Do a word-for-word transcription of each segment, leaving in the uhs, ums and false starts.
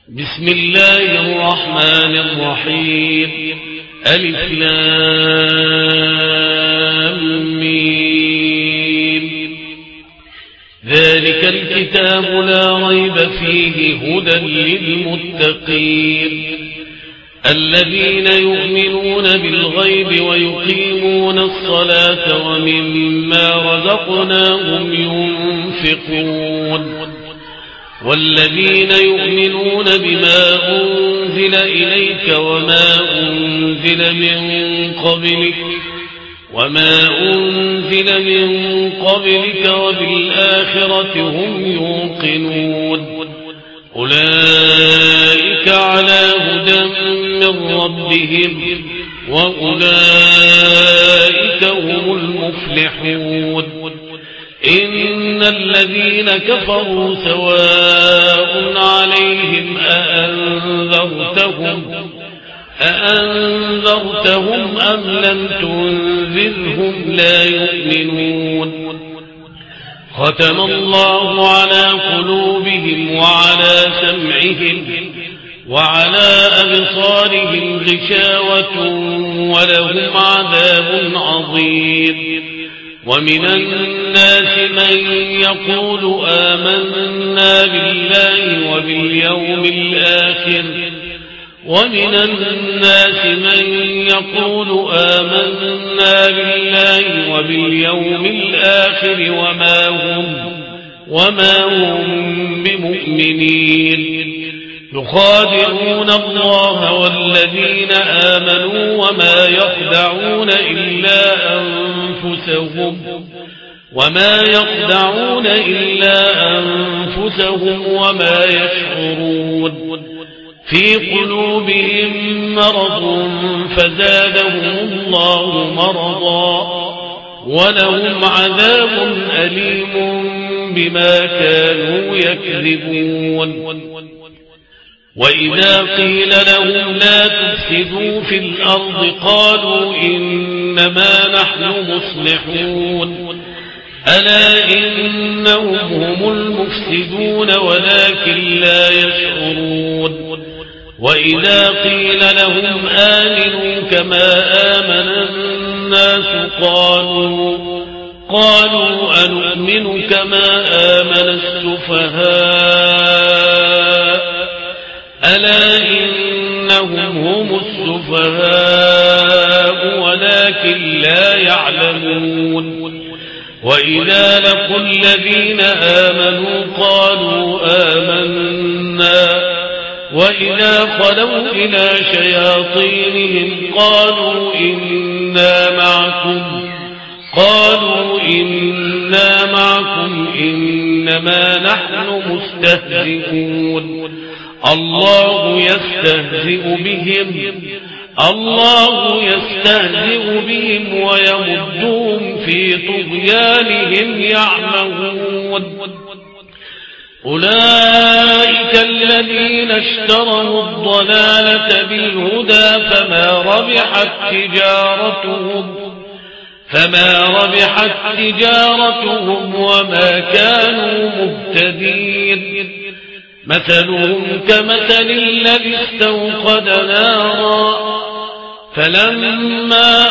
بسم الله الرحمن الرحيم. ألف لام ميم. ذلك الكتاب لا ريب فيه هدى للمتقين الذين يؤمنون بالغيب ويقيمون الصلاة ومما رزقناهم ينفقون والذين يؤمنون بما أنزل إليك وما أنزل من قبلك وما أنزل من قبلك وبالآخرة هم يوقنون أولئك على هدى من ربهم وأولئك هم المفلحون. إن الذين كفروا سواء عليهم أأنذرتهم أأنذرتهم أم لم تنذرهم لا يؤمنون. ختم الله على قلوبهم وعلى سمعهم وعلى أبصارهم غشاوة ولهم عذاب عظيم. ومن الناس من يقول آمنا بالله وباليوم الآخر ومن الناس من يقول آمنا بالله وباليوم الآخر وما هم وما هم بمؤمنين يخادعون الله والذين آمنوا وما يخدعون إلا أنفسهم وما يخدعون إلا أنفسهم وما يشعرون. في قلوبهم مرض فزادهم الله مرضا ولهم عذاب أليم بما كانوا يكذبون. وإذا قيل لهم لا تفسدوا في الأرض قالوا إنما نحن مصلحون ألا إنهم هم المفسدون ولكن لا يشعرون. وإذا قيل لهم آمنوا كما آمن الناس قالوا قالوا أنؤمن كما آمن السفهاء ألا إنهم هم السفهاء ولكن لا يعلمون. وإذا لقوا الذين آمنوا قالوا آمنا وإذا خلوا إلى شياطينهم قالوا إنا معكم قالوا إنا معكم إنما نحن مستهزئون. الله يستهزئ بهم الله يستهزئ بهم ويمدهم في طغيانهم يعمهون. أولئك الذين اشتروا الضلالة بالهدى فما ربحت تجارتهم فما ربحت تجارتهم وما كانوا مهتدين. مثلهم كمثل الذي استوقد نارا فلما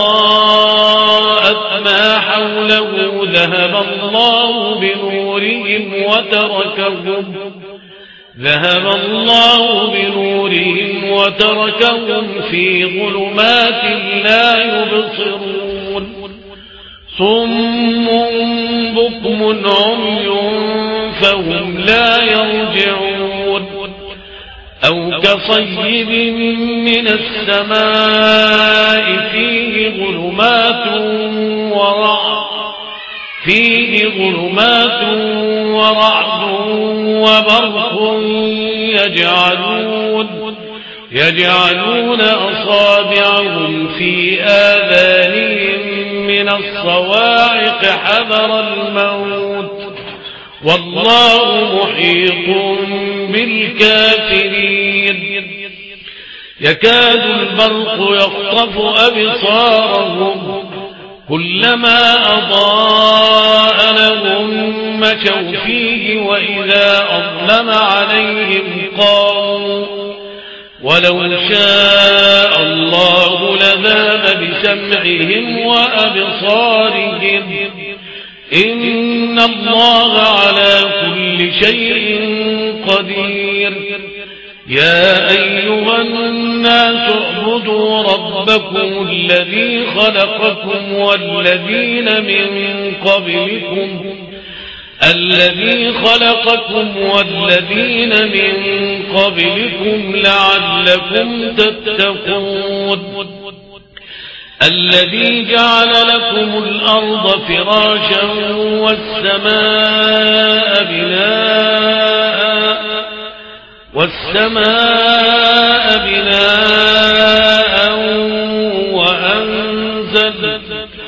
أضاءت ما حوله ذهب الله بنورهم وتركهم ذهب الله بنورهم وتركهم في ظلمات لا يبصرون. صم بكم عمي فهم لا يرجعون. أو كصيب من السماء فيه ظلمات ورعد فيه ظلمات ورعد وبرق يجعلون يجعلون أصابعهم في آذانهم من الصواعق حذر الموت والله محيط بالكافرين. يكاد البرق يخطف أبصارهم كلما أضاء لهم مشوا فيه وإذا أظلم عليهم قاموا ولو شاء الله لذهب بسمعهم وأبصارهم إن الله على كل شيء قدير يا أيها الناس اعبدوا ربكم الذي خلقكم والذين من قبلكم الذي خلقكم والذين من قبلكم لعلكم تتقون الذي جعل لكم الأرض فراشا والسماء بناء والسماء بناء وأنزل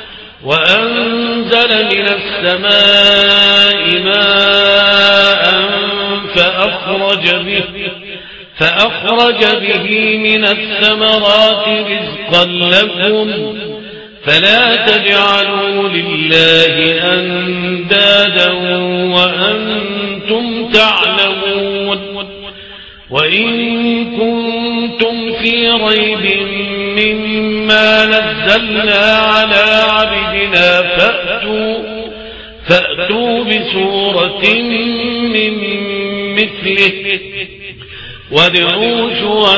وأنزل من السماء ماء فأخرج به فأخرج به من الثمرات رزقا لكم فلا تجعلوا لله أندادا وأنتم تعلمون وإن كنتم في ريب مما نزلنا على عبدنا فأتوا, فأتوا بسورة من مثله وادعوا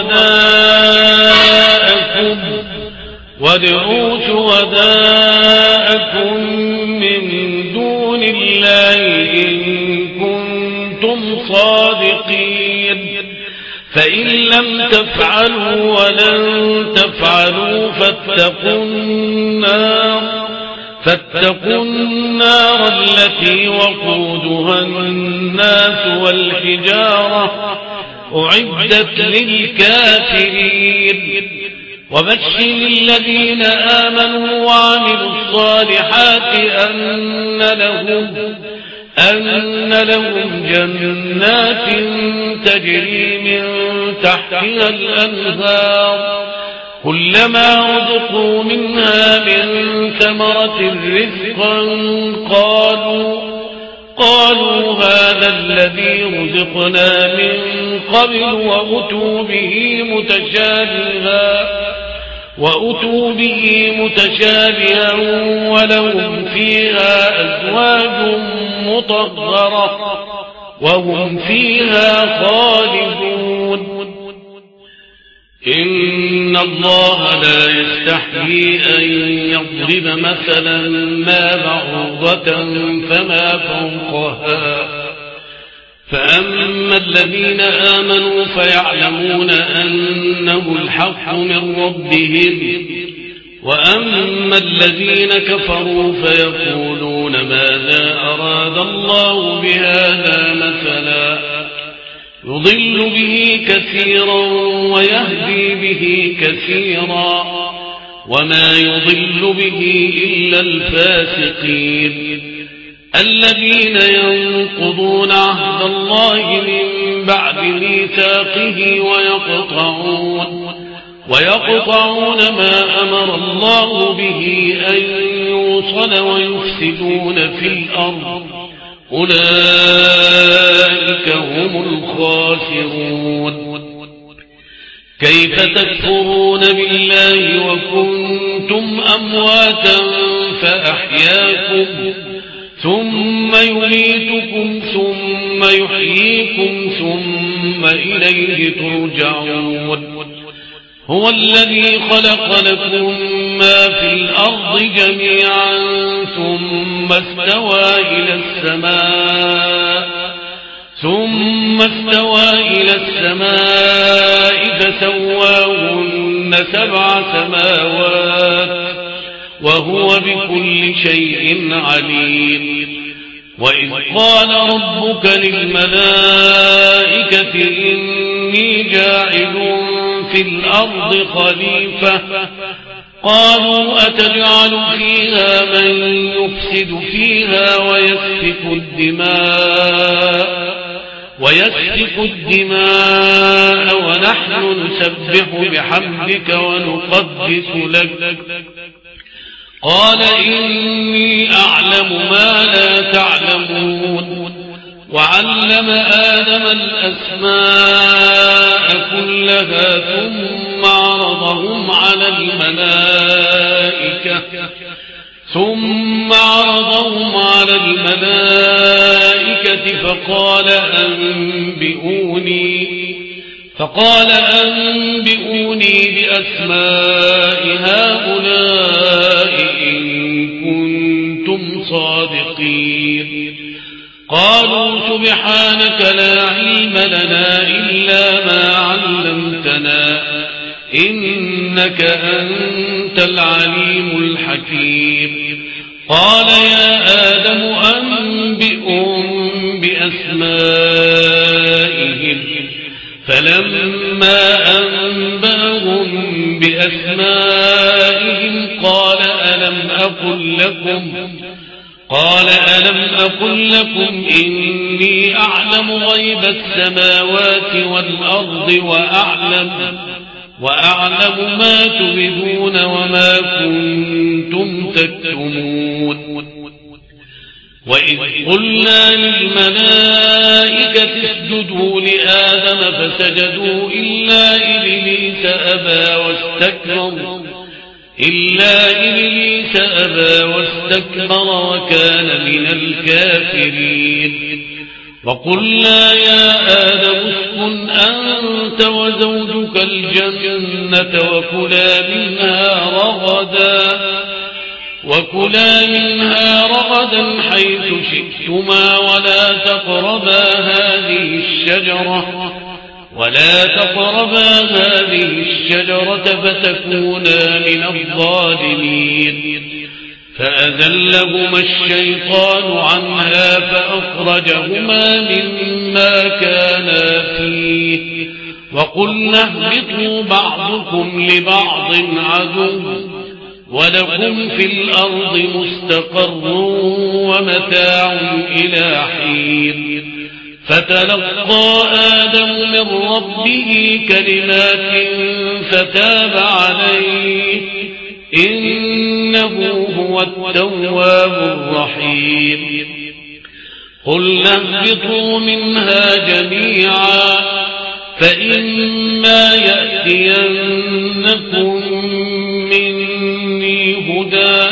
شهداءكم وادعوا شهداءكم من دون الله إن كنتم صادقين فإن لم تفعلوا ولن تفعلوا فاتقوا النار فاتقوا النار التي وقودها الناس والحجارة أعدت للكافرين وبشر الذين آمنوا وعملوا الصالحات أن لهم أن لهم جنات تجري من تحتها الأنهار كلما رزقوا منها من ثمرة رزقا قالوا قالوا هذا الذي رزقنا من قبل وأتوا به متشابها وأتوا به متشابها ولهم فيها أزواج مطهرة وهم فيها خالدون إن الله لا يستحيي أن يضرب مثلا ما بعوضة فما فوقها فأما الذين آمنوا فيعلمون أنه الحق من ربهم وأما الذين كفروا فيقولون ماذا أراد الله بهذا مثلا يضل به كثيرا ويهدي به كثيرا وما يضل به إلا الفاسقين الذين ينقضون عهد الله من بعد ميثاقه ويقطعون ويقطعون ما أمر الله به أن يوصل ويفسدون في الأرض أولئك هم الخاسرون كيف تكفرون بالله وكنتم أمواتا فأحياكم ثم يميتكم ثم يحييكم ثم إليه ترجعون هو الذي خلق لكم ما في الأرض جميعا ثم استوى إلى السماء ثم استوى إلى السماء فسواهن سبع سماوات وهو بكل شيء عليم وإذ قال ربك للملائكة إني جاعل في الأرض خليفة قالوا أتجعل فيها من يفسد فيها ويسفك الدماء ويسفك الدماء ونحن نسبح بحمدك ونقدس لك قال إني أعلم ما لا تعلمون وعلم آدم الأسماء كلها لها ثم عرضهم على الملائكة ثم عرضهم على الملائكة فقال أنبئوني فقال أنبئوني بأسماء هؤلاء إن كنتم صادقين. قالوا سبحانك لا علم لنا إلا ما علمتنا إنك أنت العليم الحكيم. قال يا آدم أنبئهم بأسمائهم فلما أنبأهم بأسمائهم قال ألم أقل لكم قال ألم أقل لكم إني أعلم غيب السماوات والأرض وأعلم وأعلم ما تبدون وما كنتم تكتمون. وإذ قلنا للملائكة اسجدوا لآدم فسجدوا إلا إبليس أبى واستكبر إلا إبليس أبى واستكبر وكان من الكافرين. وقلنا يا آدم اسكن أنت وزوجك الجنة وكلا منها رغدا وكلا منها رغدا حيث شئتما ولا تقربا هذه الشجرة ولا تقربا هذه الشجرة فتكونا من الظالمين. فأذلهما الشيطان عنها فأخرجهما مما كانا فيه وقلنا اهبطوا بعضكم لبعض عدو ولكم في الأرض مستقر ومتاع إلى حين. فتلقى آدم من ربه كلمات فتاب عليه إنه هو التواب الرحيم. قلنا اهبطوا منها جميعا فإما يأتينكم مني هدى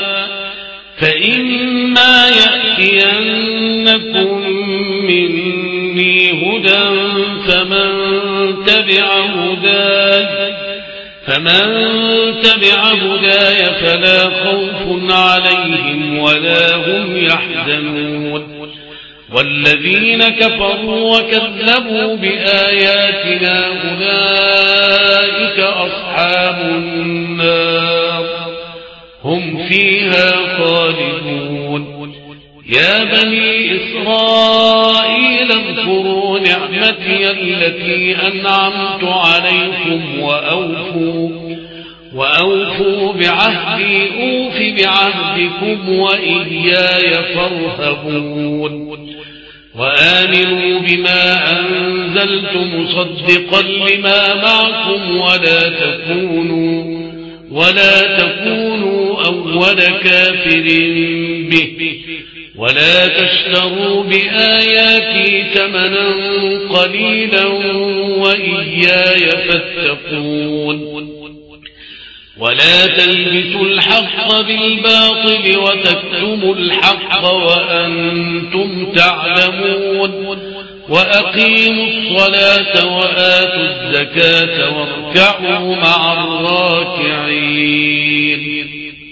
فإما يأتينكم مني هدى فمن تبع هداي فمن تبع هداي فلا خوف عليهم ولا هم يحزنون. والذين كفروا وكذبوا بآياتنا أولئك أصحاب النار هم فيها خالدون. يا بني إسرائيل اذكروا نعمتي التي أنعمت عليكم وأوفوا وأوفوا بعهدي أوف بعهدكم وإياي فارهبون. وآمنوا بما أنزلت مصدقا لما معكم ولا تكونوا ولا تكونوا أول كافر به ولا تشتروا بآياتي ثمنا قليلا وإياي فاتقون. ولا تلبسوا الحق بالباطل وتكتموا الحق وأنتم تعلمون. وأقيموا الصلاة وآتوا الزكاة واركعوا مع الراكعين.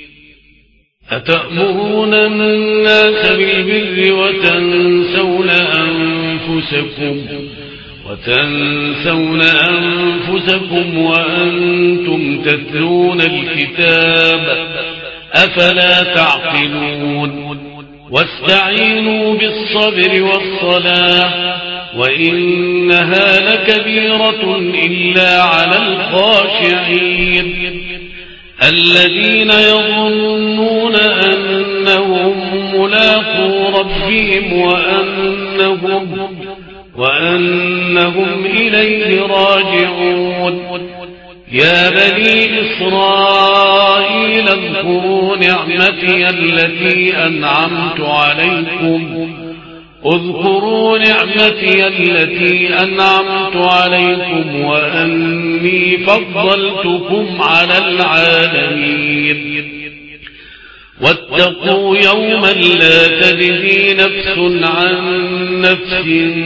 أتأمرون الناس بالبر وتنسون أنفسكم وتنسون أنفسكم وأنتم تتلون الكتاب أفلا تعقلون. واستعينوا بالصبر والصلاة وإنها لكبيرة إلا على الخاشعين الذين يظنون أنهم ملاقو ربهم وأنهم وأنهم إليه راجعون. يا بني إسرائيل اذكروا نعمتي التي أنعمت عليكم اذكروا نعمتي التي أنعمت عليكم وأني فضلتكم على العالمين واتقوا يوما لا تجزي نفس عن نفس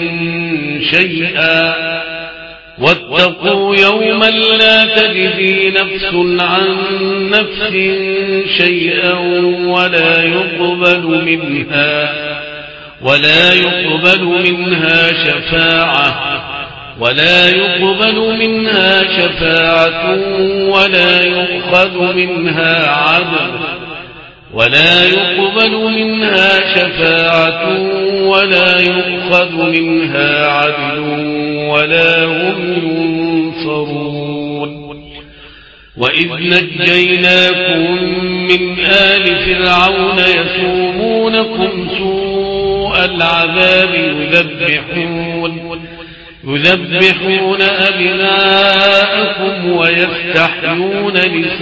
شيئا واتقوا يوما لا تجزي نفس عن نفس شيئا ولا يقبل منها ولا يقبل منها شفاعة ولا يقبل منها شفاعة ولا يؤخذ منها عدل ولا يقبل منها شفاعة ولا يؤخذ منها عدل ولا هم ينصرون وإذ نجيناكم من آل فرعون يسومونكم سوء العذاب يذبحون يذبحون أبناءكم ويستحيون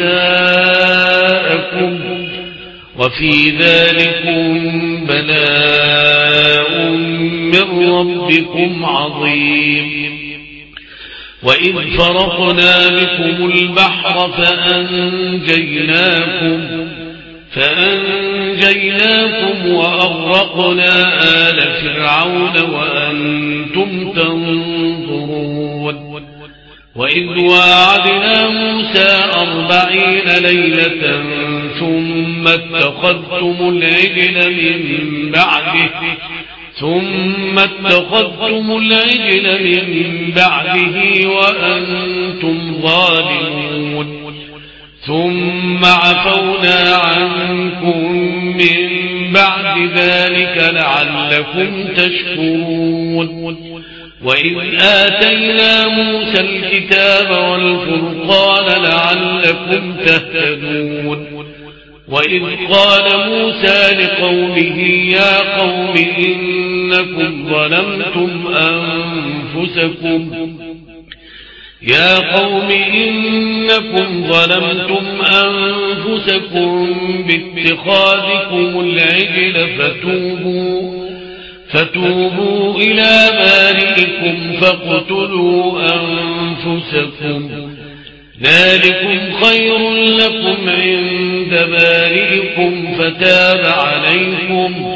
نساءكم وفي ذلكم بلاء من ربكم عظيم وإذ فرقنا بكم البحر فأنجيناكم فأنجيناكم وأغرقنا آل فرعون وأنتم تنظرون وإذ واعدنا موسى أربعين ليلة ثم اتخذتم العجل من بعده ثم اتخذتم العجل من بعده وأنتم ظالمون ثم عفونا عنكم من بعد ذلك لعلكم تشكرون وإذ آتينا موسى الكتاب والفرقان لعلكم تهتدون وإذ قال موسى لقومه يا قوم إنكم ظلمتم أنفسكم يا قوم إنكم ظلمتم أنفسكم باتخاذكم العجل فتوبوا فتوبوا إلى بارئكم فاقتلوا أنفسكم ذلكم خير لكم عند بارئكم فتاب عليكم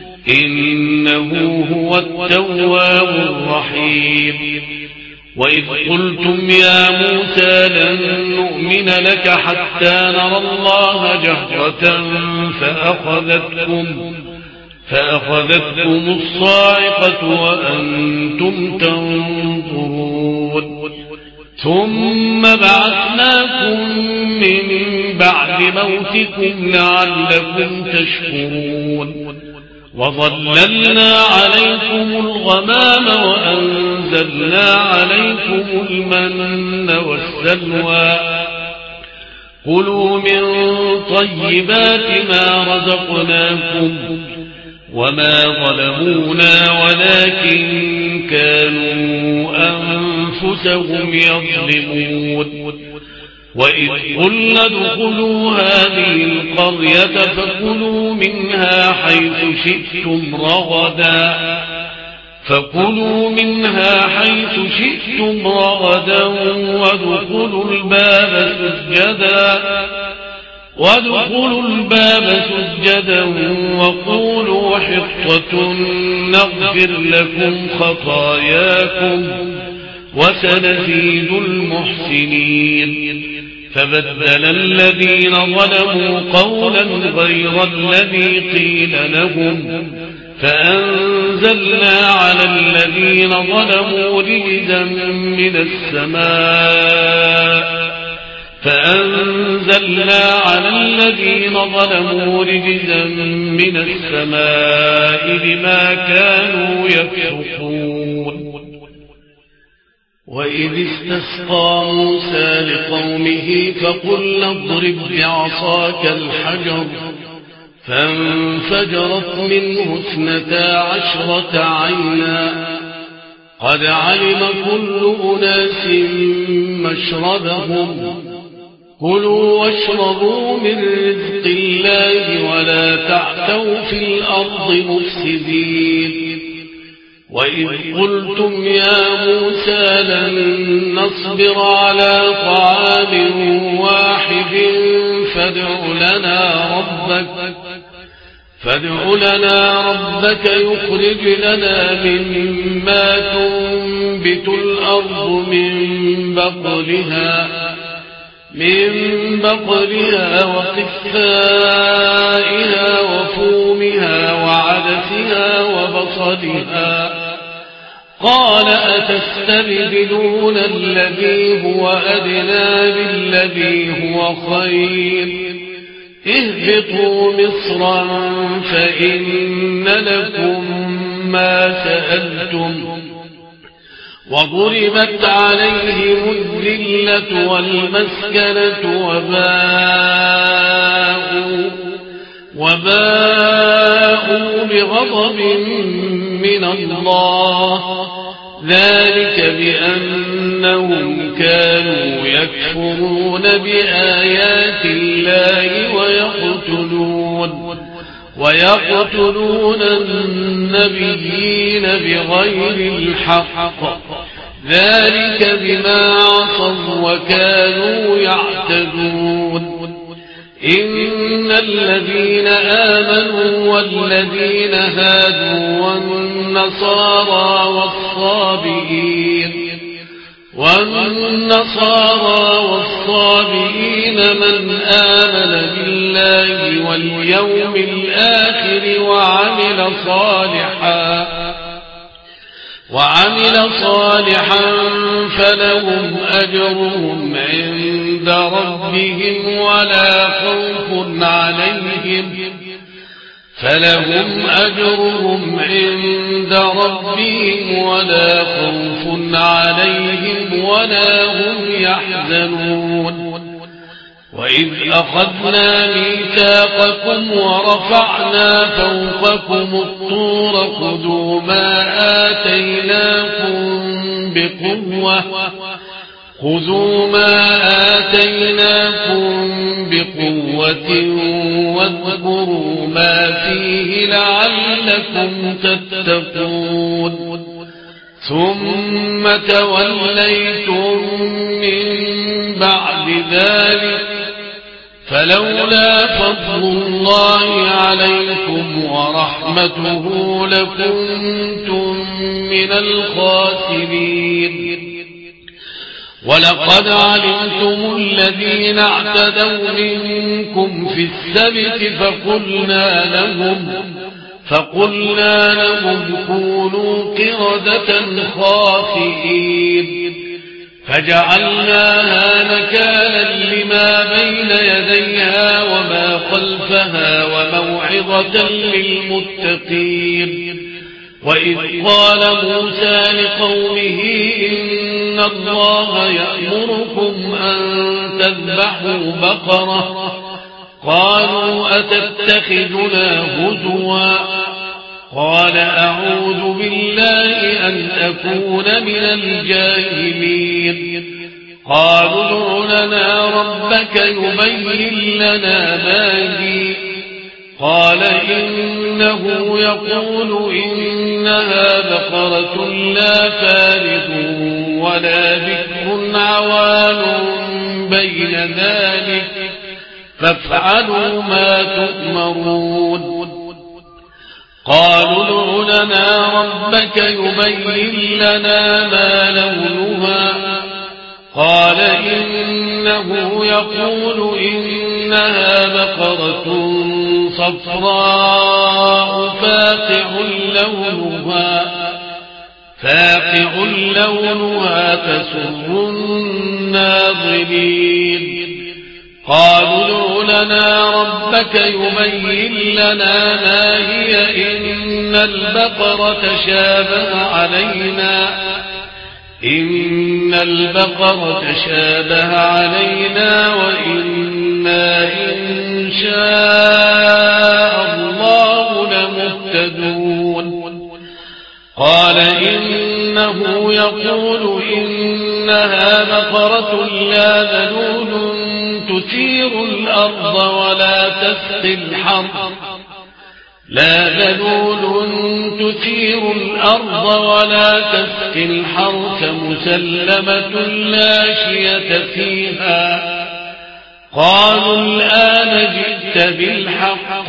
إنه هو التواب الرحيم وإذ قلتم يا موسى لن نؤمن لك حتى نرى الله جهرة فأخذتكم فأخذتكم الصاعقة وأنتم تنظرون ثم بعثناكم من بعد موتكم لعلكم تشكرون وظللنا عليكم الغمام وأنزلنا عليكم المن والسلوى كلوا من طيبات ما رزقناكم وما ظلمونا ولكن كانوا أنفسهم يظلمون وإذ قلنا ادخلوا هذه القرية فكلوا منها حيث شئتم رغدا فكلوا منها حيث شئتم رغدا وادخلوا الباب سجدا وادخلوا الباب سجدا وقولوا حطة نغفر لكم خطاياكم وسنزيد المحسنين فبدل الذين ظلموا قولا غير الذي قيل لهم فأنزلنا على الذين ظلموا رجزا من السماء فأنزلنا على الذين ظلموا رجزا من السماء بما كانوا يفسقون وإذ استسقى موسى لقومه فقلنا اضرب بعصاك الحجر فانفجرت منه اثنتا عشرة عينا قد علم كل أناس مشربهم كلوا واشربوا من رزق الله ولا تعثوا في الأرض مفسدين وإذ قلتم يا موسى لن نصبر على طعام واحد فادع لنا ربك فادع لنا ربك يخرج لنا مما تنبت الأرض من بقلها من بقلها وقثائها وفومها وعدسها وبصلها قال أتستبدلون الذي هو أدنى بالذي هو خير اهبطوا مصرا فإن لكم ما سألتم وضربت عليهم الذلة والمسكنة وباءوا, وباءوا بغضب من الله ذلك بأنهم كانوا يكفرون بآيات الله ويقتلون ويقتلون النبيين بغير الحق ذلك بما عصوا وكانوا يعتدون إن الذين آمنوا والذين هادوا والنصارى والصابئين والنصارى والصابئين من آمن بالله واليوم الآخر وعمل صالحا وعمل صالحا فلهم أجرهم عند ربهم ولا خوف عليهم فلهم أجرهم عند ربهم ولا خوف عليهم ولا هم يحزنون وإذ أخذنا ميثاقكم ورفعنا فوقكم الطور خذوا ما آتيناكم بقوة خذوا ما آتيناكم بقوة واذكروا ما فيه لعلكم تتقون ثم توليتم من بعد ذلك فلولا فضل الله عليكم ورحمته لكنتم من الخاسرين ولقد علمتم الذين اعتدوا منكم في السبت فقلنا لهم فقلنا لهم كونوا قردة خاسئين فجعلناها نكالا لما بين يديها وما خلفها وموعظة للمتقين وإذ قال موسى لقومه إن الله يأمركم أن تذبحوا بقرة قالوا أتتخذنا هزوا قال أعوذ بالله أن أكون من الجاهلين قالوا ادع لنا ربك يبين لنا ما هي قال إنه يقول إنها بقرة لا فارض ولا بكر عوان بين ذلك فافعلوا ما تؤمرون قالوا ادع لنا ربك يبين لنا ما لونها قال إنه يقول إنها بقرة صفراء فاقع لونها فاقع لونها تسر الناظرين قالوا ادع لنا ربك يبين لنا ما هي إن البقرة شابه علينا إن البقرة شابه علينا وإنا إن شاء الله لمهتدون قال إنه يقول إنها بقرة لا ذلول تثير الأرض ولا تسقي الحرث لا ذلول تثير الأرض ولا تسقي الحرث مسلمة لا شية فيها قالوا الآن جئت بالحق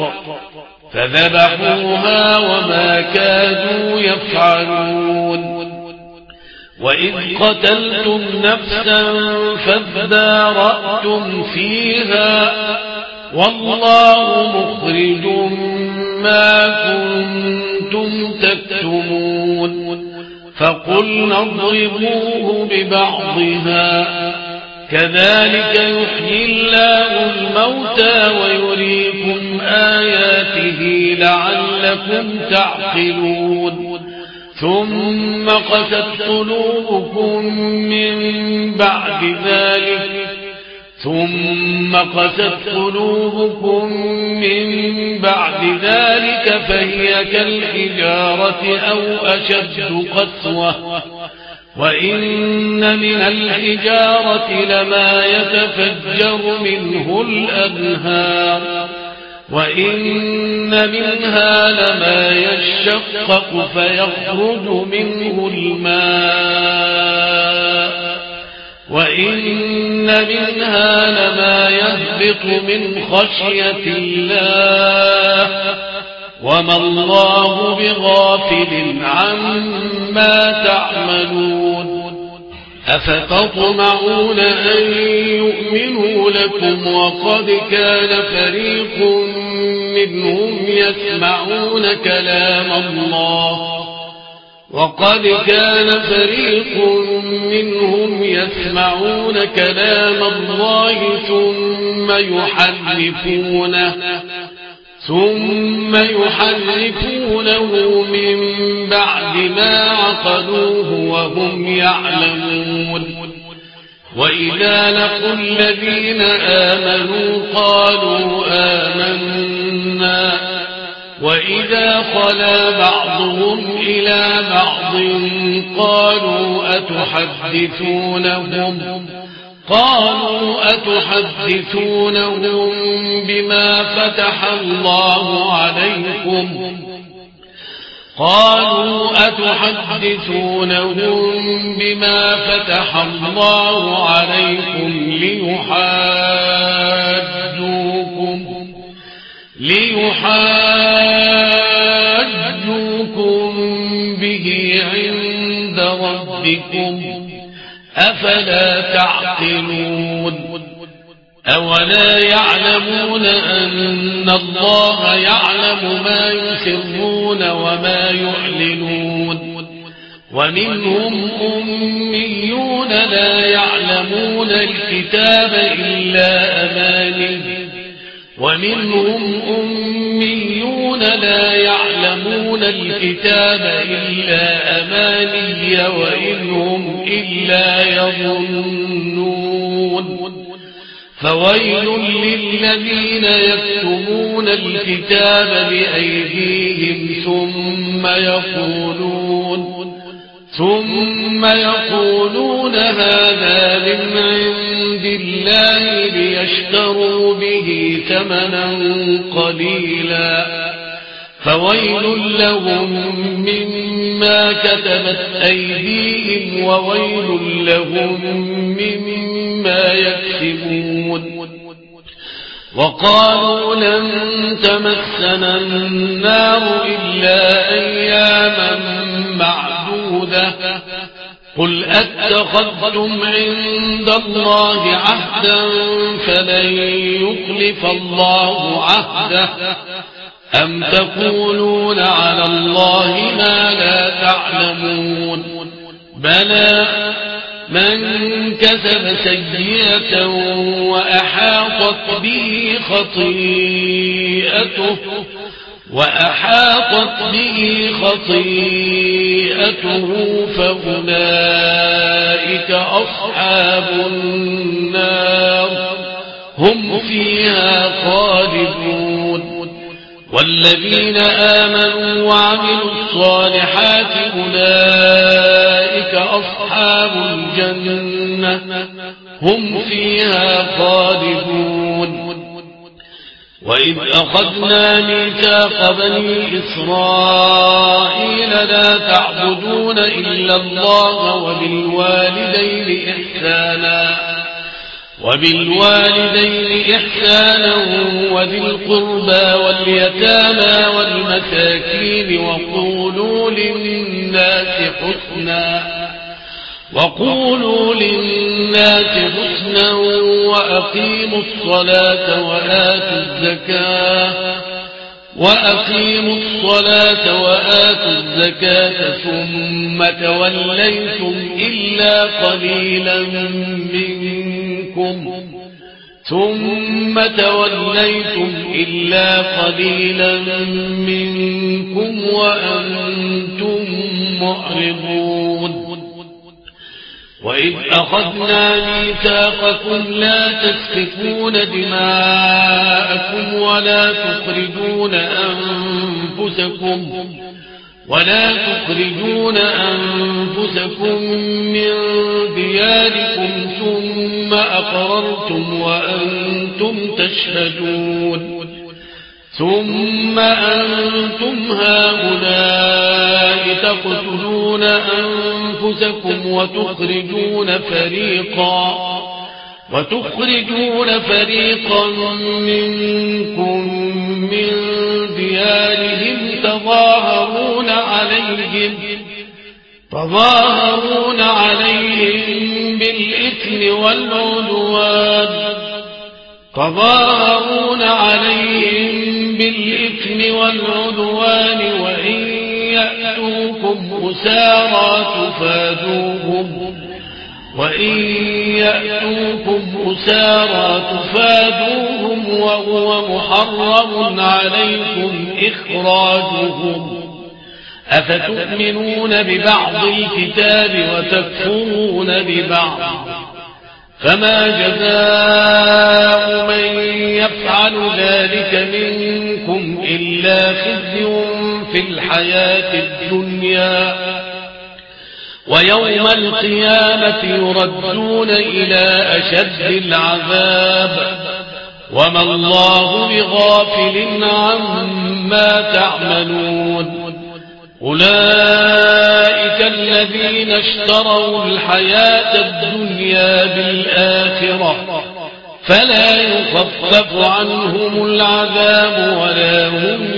فذبحوها وما كادوا يفعلون وإذ قتلتم نفسا فادارأتم فيها والله مخرج ما كنتم تكتمون فقلنا اضربوه ببعضها كذلك يحيي الله الموتى ويريكم آياته لعلكم تعقلون ثم قست قلوبكم من بعد ذلك ثم قست قلوبكم من بعد ذلك فهي كالحجارة أو أشد قسوة وإن من الحجارة لما يتفجر منه الأنهار وإن منها لما يشقق فيخرج منه الماء وإن منها لما يهبط من خشية الله وما الله بغافل عما تعملون أفتطمعون أن يؤمنوا لكم وقد كان فريق منهم يسمعون كلام الله وقد كان فريق منهم يسمعون كلام الله ثم يحرفونه ثم يحرفونه من بعد ما عقلوه وهم يعلمون وإذا لقوا الذين آمنوا قالوا آمنا وإذا خلا بعضهم إلى بعض قالوا أتحدثونهم قالوا أتحدثونهم بما فتح الله عليكم قالوا أتحدثونهم بما فتح الله عليكم ليحاجوكم ليحاجوكم به عند ربكم أفلا تعقلون أولا يعلمون أن الله يعلم ما يسرون وما يعلنون ومنهم أميون لا يعلمون الكتاب إلا أماني ومنهم أميون لا يعلمون الكتاب إلا أماني وإنهم إلا يظنون فويل للذين يكتمون الكتاب بأيديهم ثم يقولون ثم يقولون هذا من عند الله ليشتروا به ثمنا قليلا فويل لهم مما كتبت أيديهم وويل لهم مما يكسبون وقالوا لن تمسنا النار إلا أياما معدودة قل أتخذتم عند الله عهدا فلن يخلف الله عهده أم تقولون على الله ما لا تعلمون بلى من كسب سيئة وأحاطت به خطيئته وأحاطت به خطيئته فأولئك أصحاب النار هم فيها خالدون والذين آمنوا وعملوا الصالحات أولئك أصحاب الجنة هم فيها خالدون وإذ أخذنا ميثاق بني إسرائيل لا تعبدون إلا الله وبالوالدين إحسانا وبالوالدين إحسانا وذي القربى واليتامى والمساكين وقولوا للناس حسنا وقولوا للناس حسنا وأقيموا الصلاة وآتوا الزكاة وأقيموا الصلاة وآتوا الزكاة ثم توليتم إلا قليلا منكم ثم توليتم إلا قليلا منكم وأنتم معرضون وإذ أخذنا ميثاقكم لا تسفكون دماءكم ولا تخرجون أنفسكم ولا تخرجون أنفسكم من دياركم ثم أقررتم وأنتم تشهدون ثم أنتم هؤلاء تقتلون أنفسكم وتخرجون فريقا وتخرجون فريقا منكم من ديارهم تظاهرون عليهم تظاهرون عليهم بالإثم والعدوان تظاهرون عليهم بالإثم والعدوان وإن يأتوكم أسارى تفادوهم وإن يأتوكم أسارى تفادوهم وهو محرم عليكم إخراجهم أفتؤمنون ببعض الكتاب وتكفرون ببعض فما جزاء من يفعل ذلك منكم إلا خزي في الحياة الدنيا ويوم القيامة يردون إلى أشد العذاب وما الله بغافل عما تعملون أولئك الذين اشتروا الحياة الدنيا بالآخرة فلا يخفف عنهم العذاب ولا هم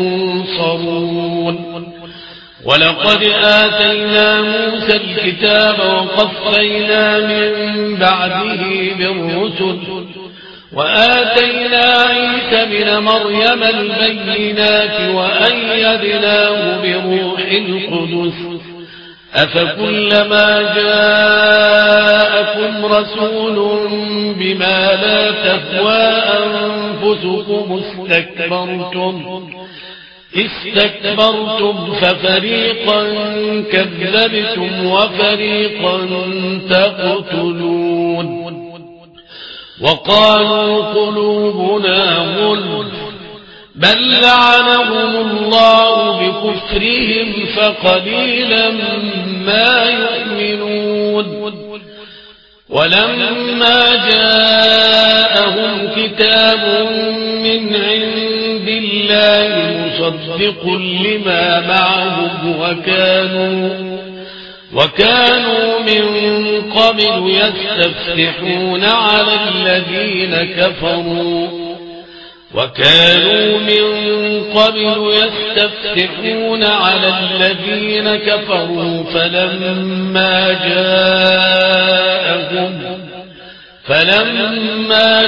ينصرون ولقد آتينا موسى الكتاب وقفينا من بعده بالرسل وآتينا عيسى بن مريم البينات وأيدناه بروح القدس أفكلما جاءكم رسول بما لا تهوى أنفسكم استكبرتم استكبرتم ففريقا كذبتم وفريقا تقتلون وقالوا قلوبنا غلف بل لعنهم الله بكفرهم فقليلا ما يؤمنون ولما جاءهم كتاب من عند الله مصدق لما معهم وكانوا وكانوا من قبل يستفتحون على الذين كفروا وكانوا من قبل يستفتحون على الذين كفروا فلما جاءهم فلما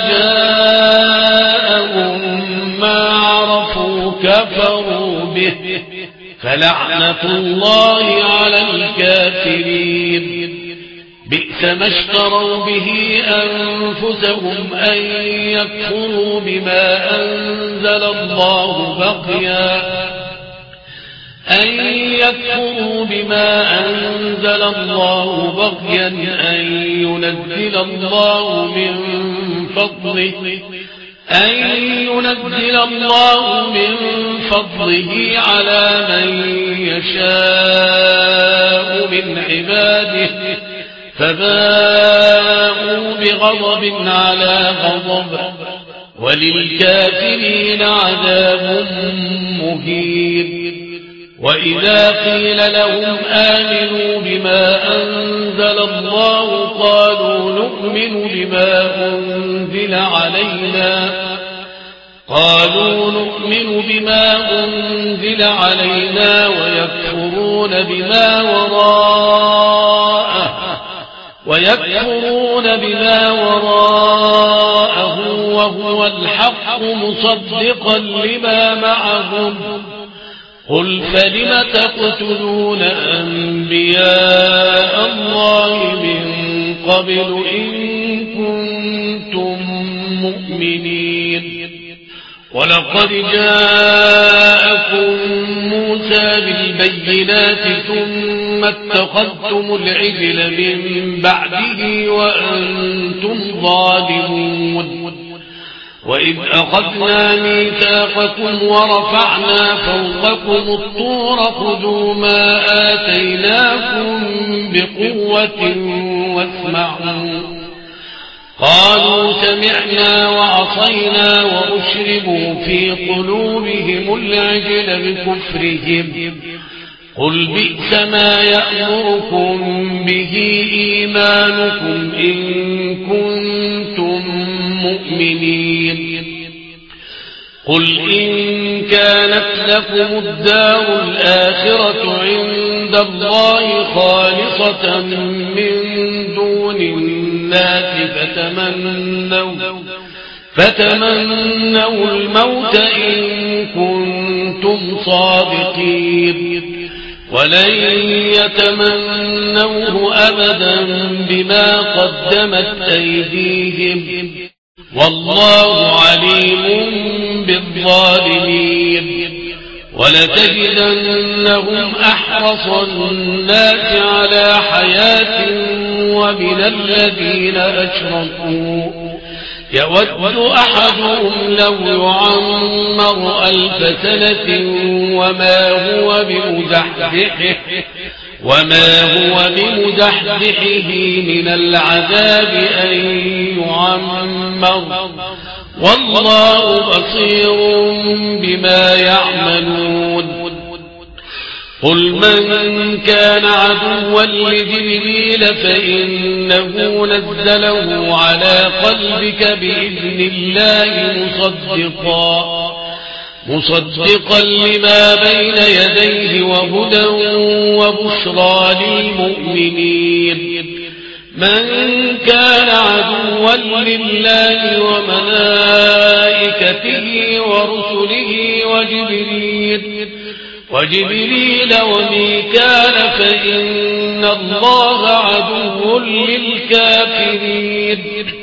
جاءهم ما عرفوا كفروا به فلعنة الله على الكافرين بئس ما اشتروا به أنفسهم أن يكفروا بما أنزل الله بغيا أن يكفروا بما أنزل الله بغيا أن ينزل الله من فضله أن ينزل الله من فضله على من يشاء من عباده فباءوا بغضب على غضب وللكافرين عذاب مهين. وإذا قيل لهم آمنوا بما أنزل الله قالوا نؤمن بما أنزل علينا قالوا نؤمن بما أنزل علينا ويكفرون بما وراءه ويكفرون بما وراءه وهو الحق مصدقا لما معهم. قل فلم تقتلون أنبياء الله من قبل إن كنتم مؤمنين. ولقد جاءكم موسى بالبينات ثم اتخذتم العجل من بعده وأنتم ظالمون. وإذ أخذنا ميثاقكم ورفعنا فوقكم الطور خذوا ما آتيناكم بقوة واسمعوا. قالوا سمعنا وعصينا وأشربوا في قلوبهم العجل بكفرهم. قل بئس ما يأمركم به إيمانكم إن كنتم مؤمنين. قل إن كانت لكم الدار الآخرة عند الله خالصة من دون الناس فتمنوا, فتمنوا الموت إن كنتم صادقين ولن يتمنوه أبدا بما قدمت أيديهم والله عليم بالظالمين. ولتجدنهم أحرص الناس على حياة ومن الذين أشركوا يود أحدهم لو يعمر ألف سنة وما هو بمزحزحه وما هو بمزحزحه من العذاب أن يعمر والله بصير بما يعملون. قل من كان عدوا لجبريل فإنه نزله على قلبك بإذن الله مصدقا مصدقا لما بين يديه وهدى وبشرى للمؤمنين. من كان عدوا لله وملائكته ورسله وجبريل وجبريل وميكال فإن الله عدو للكافرين.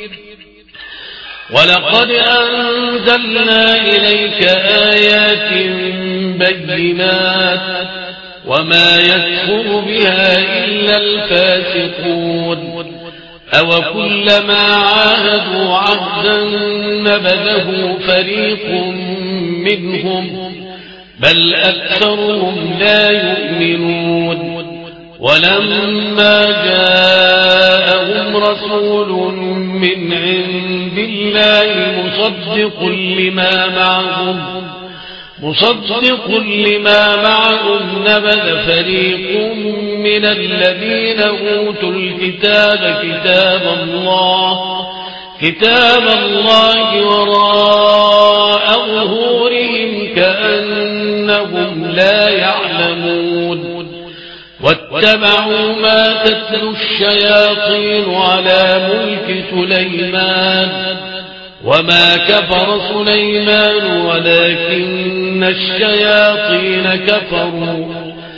ولقد أنزلنا إليك آيات بينات وما يكفر بها إلا الفاسقون. أوكلما عاهدوا عهدا نبذه فريق منهم بل أكثرهم لا يؤمنون. ولما جاءهم رسول من عند الله مصدق لما معهم مصدق لما معهم نبذ فريق من الذين أوتوا الكتاب كتاب الله كتاب الله وراء ظهورهم كأنهم لا يعلمون. واتبعوا ما تتلو الشياطين على ملك سليمان وما كفر سليمان ولكن الشياطين كفروا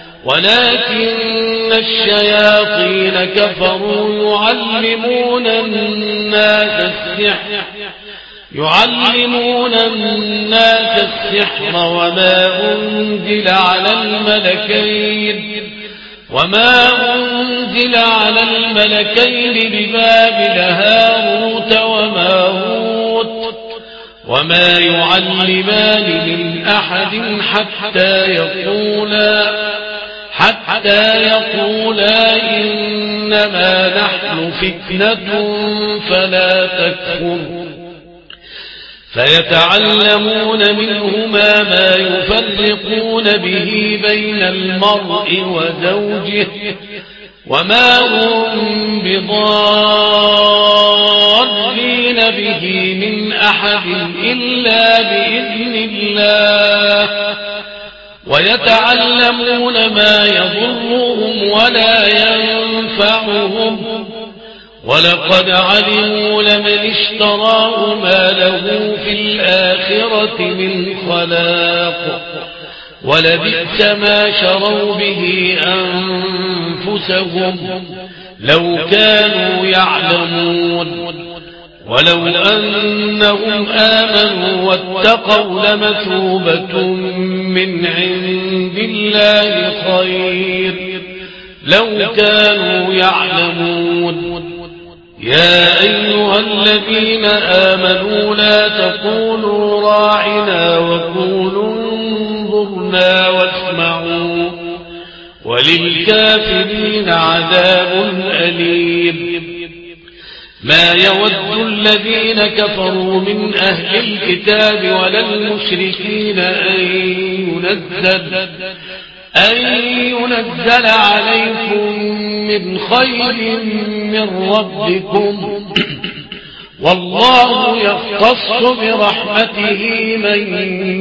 ولكن الشياطين كفروا يعلمون الناس السحر يعلمون الناس السحر وما أنزل على الملكين وما أنزل على الملكين ببابل هاروت وماروت وما يعلمان من أحد حتى يقولا حتى يقولا إنما نحن فتنة فلا تكفر فيتعلمون منهما ما يفرقون به بين المرء وزوجه وما هم بضارين به من أحد إلا بإذن الله ويتعلمون ما يضرهم ولا ينفعهم ولقد علموا لمن اشتراه ما له في الآخرة من خلاق ولبئس ما شروا به أنفسهم لو كانوا يعلمون ولو أنهم آمنوا واتقوا لمثوبة من عند الله خير لو كانوا يعلمون يا أيها الذين آمنوا لا تقولوا راعنا وقولوا انظرنا واسمعوا وللكافرين عذاب أليم ما يود الذين كفروا من أهل الكتاب ولا المشركين أن ينزل أن ينزل عليكم من خير من ربكم والله يختص برحمته من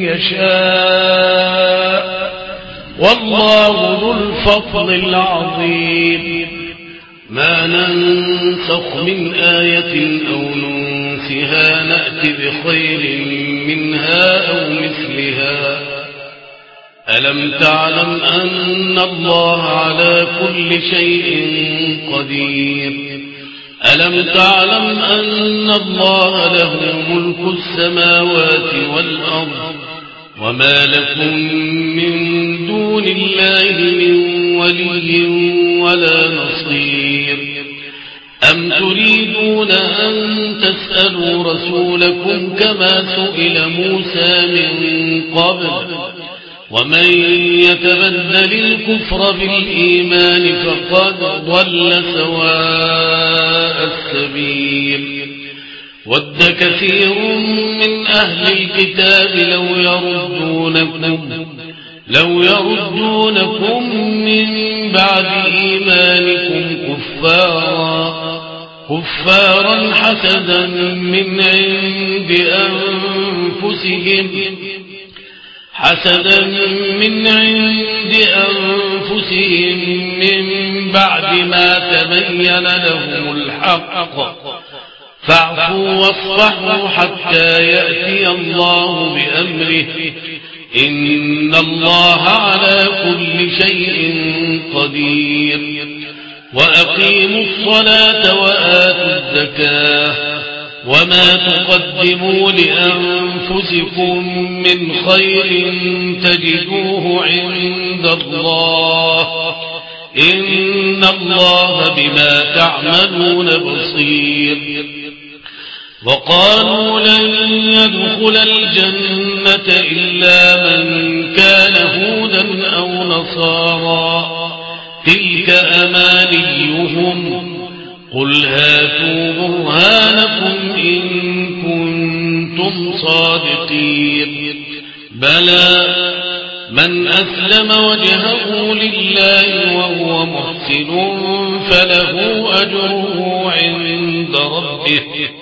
يشاء والله ذو الفضل العظيم ما ننسخ من آية أو ننسها نأت بخير منها أو مثلها ألم تعلم أن الله على كل شيء قدير ألم تعلم أن الله له ملك السماوات والأرض وما لكم من دون الله من ولي ولا نصير أم تريدون أن تسألوا رسولكم كما سئل موسى من قبل ومن يتبدل الكفر بالإيمان فقد ضل سواء السبيل ود كثير من أهل الكتاب لو يردونكم لو يردونكم من بعد إيمانكم كفارا كفارا حسدا من عند أنفسهم حسدا من عند أنفسهم من بعد ما تبين لهم الحق فاعفوا واصفحوا حتى يأتي الله بأمره إن الله على كل شيء قدير وأقيموا الصلاة وآتوا الزكاة وما تقدموا لأنفسكم من خير تجدوه عند الله إن الله بما تعملون بصير وقالوا لن يدخل الجنة إلا من كان هودا أو نصارى تلك أمانيهم قل هاتوا برهانكم إن كنتم صادقين بلى من أسلم وجهه لله وهو محسن فله أجره عند ربه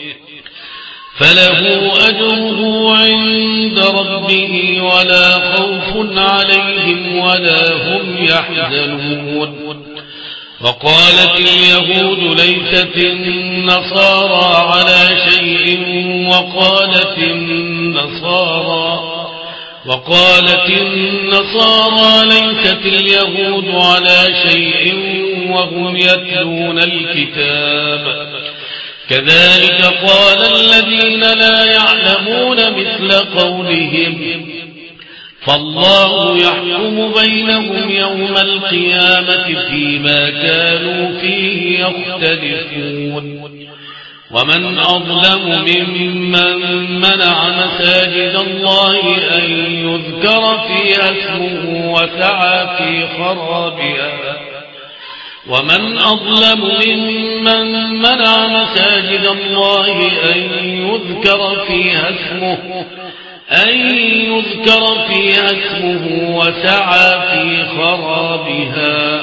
فله أجره عند ربه ولا خوف عليهم ولا هم يحزنون وقالت اليهود ليست النصارى على شيء وقالت النصارى وقالت النصارى ليست اليهود على شيء وهم يتلون الكتاب كذلك قال الذين لا يعلمون مثل قولهم فالله يحكم بينهم يوم القيامة فيما كانوا فيه يختلفون ومن أظلم ممن منع مساجد الله أن يذكر فيها اسمه وسعى في خرابها ومن أظلم ممن منع مساجد الله أن يذكر فيها اسمه أن يذكر فيها اسمه وسعى في خرابها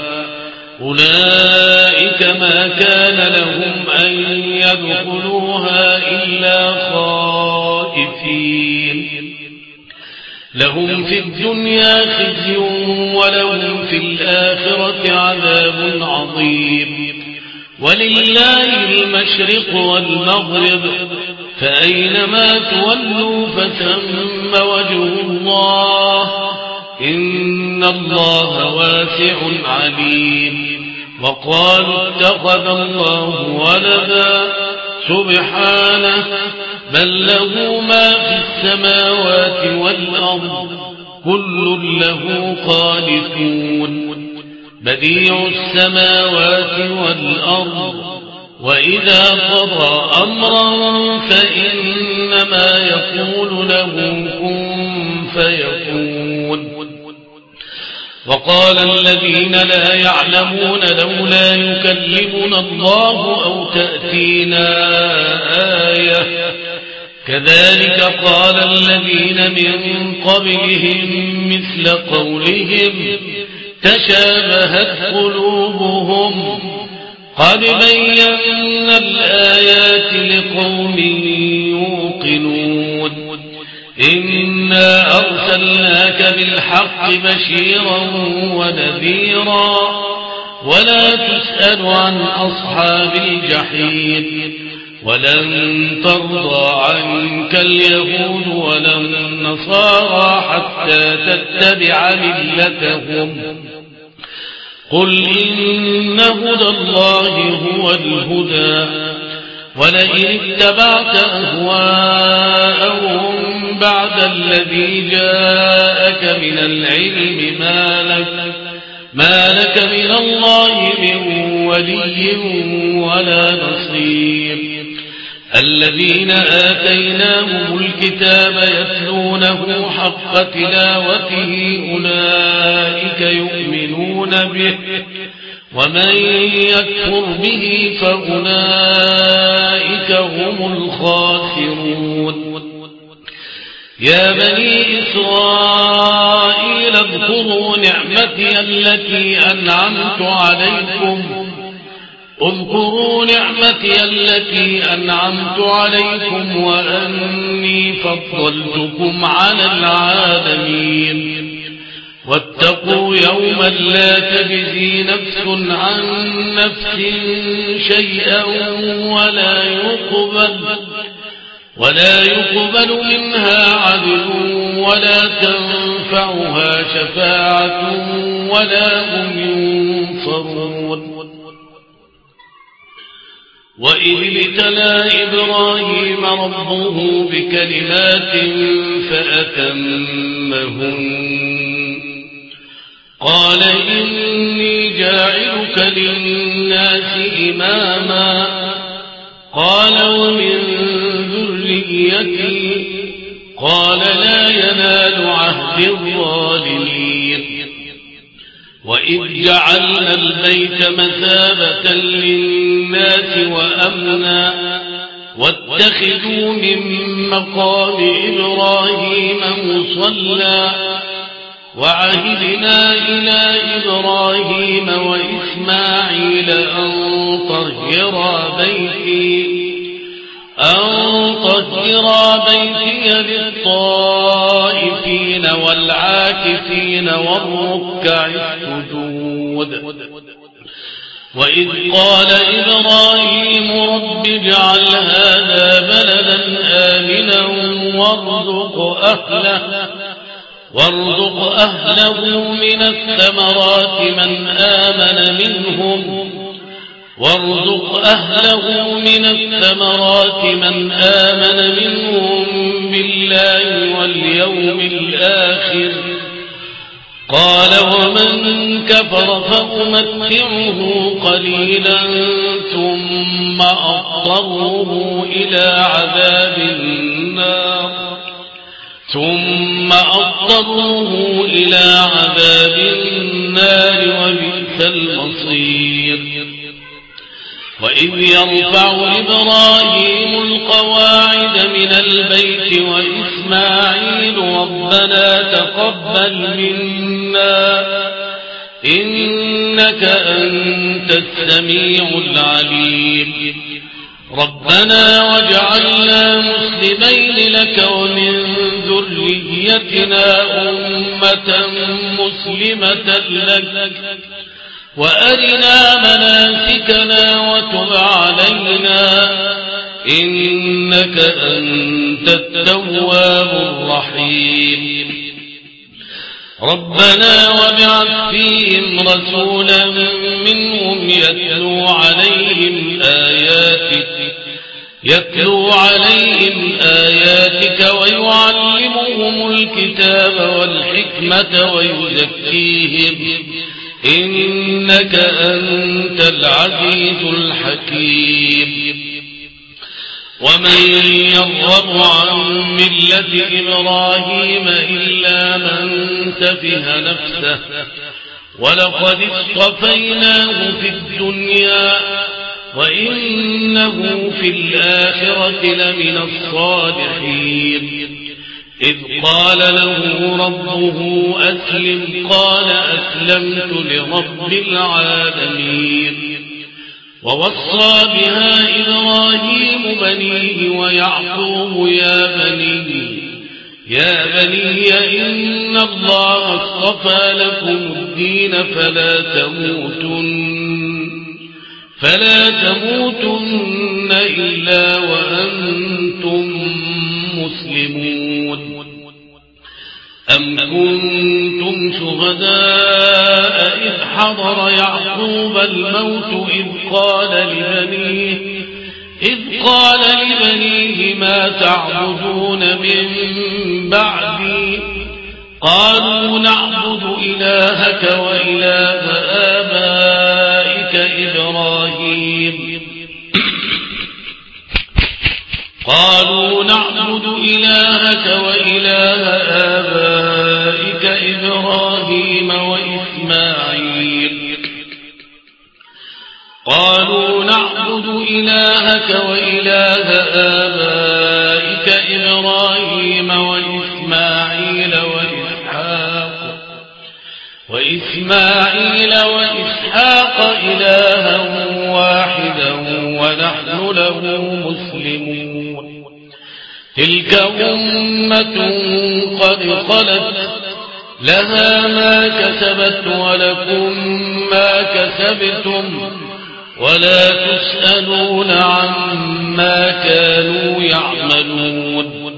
أولئك ما كان لهم أن يدخلوها إلا خائفين لهم في الدنيا خزي ولهم في الآخرة عذاب عظيم ولله المشرق والمغرب فأينما تولوا فثم وجه الله إن الله واسع عليم وقالوا اتخذ الله ولدا سبحانه بل له ما في السماوات والأرض كل له قانتون بديع السماوات والأرض وإذا قضى أمرا فإنما يقول له كن فيكون وقال الذين لا يعلمون لولا يكلمنا الله أو تأتينا آية كذلك قال الذين من قبلهم مثل قولهم تشابهت قلوبهم قد بينا الآيات لقوم يوقنون إنا أرسلناك بالحق بشيرا ونذيرا ولا تسأل عن أصحاب الجحيم ولن ترضى عنك اليهود ولا النصارى حتى تتبع ملتهم قل إن هدى الله هو الهدى ولئن اتبعت أهواءهم بعد الذي جاءك من العلم ما لك, ما لك من الله من ولي ولا نصير الذين آتيناهم الكتاب يتلونه حق تلاوته أولئك يؤمنون به ومن يكفر به فأولئك هم الخاسرون يا بني إسرائيل اذكروا نعمتي التي أنعمت عليكم اذكروا نعمتي التي أنعمت عليكم وأني فضلتكم على العالمين واتقوا يوما لا تجزي نفس عن نفس شيئا ولا يقبل ولا يقبل منها عدل ولا تنفعها شفاعة ولا هم ينصرون وإذ ابتلى إبراهيم ربه بكلمات فأتمهن قال إني جاعلك للناس إماما قال ومن ذريتي قال لا ينال عهد الظالمين وإذ جعلنا البيت مثابة للناس وأمنا واتخذوا من مقام إبراهيم مصلى وعهدنا إلى إبراهيم وإسماعيل أن طهرا بيتي أن طهرا بيتي للطائفين والعاكفين والركع السجود وإذ قال إبراهيم رب اجعل هذا بلدا آمنا وارزق أهله وارزق أهله من الثمرات من آمن منهم وارزق أهله من الثمرات من آمن منهم بالله واليوم الآخر قال ومن كفر فأمتعه قليلا ثم أضطره إلى عذاب النار ثم أضطره إلى عذاب النار وبئس المصير. وإذ يرفع إبراهيم القواعد من البيت وإسماعيل ربنا تقبل منا إنك أنت السميع العليم ربنا واجعلنا مسلمين لك ومن ذريتنا أمة مسلمة لك وأرنا مناسكنا وتب علينا إنك أنت التواب الرحيم ربنا وابعث فيهم رسولا منهم يتلو عليهم آياتك يتلو عليهم آياتك ويعلمهم الكتاب والحكمة ويزكيهم إنك أنت العزيز الحكيم ومن يرغب عن ملة إبراهيم إلا من سفه نفسه ولقد اصطفيناه في الدنيا وإنه في الآخرة لمن الصالحين إذ قال له ربه أسلم قال أسلمت لرب العالمين ووصى بها إبراهيم بنيه ويعقوب يا بني يا بني إن الله اصطفى لكم الدين فلا تموتن فلا تموتن إلا وأنتم مسلمون أم كنتم شهداء إذ حضر يعقوب الموت إذ قال لبنيه إذ قال لبنيه ما تعبدون من بعدي قالوا نعبد إلهك وإله آبائك إبراهيم قالوا نعبد إلهك وإله آبائك إبراهيم وإسماعيل قالوا نعبد إلهك وإله آبائك إبراهيم وإسماعيل وإسحاق وإسماعيل وإسحاق إلها واحدا ونحن له مسلمون تلك أمة قد خلت لها ما كسبت ولكم ما كسبتم ولا تسألون عما كانوا يعملون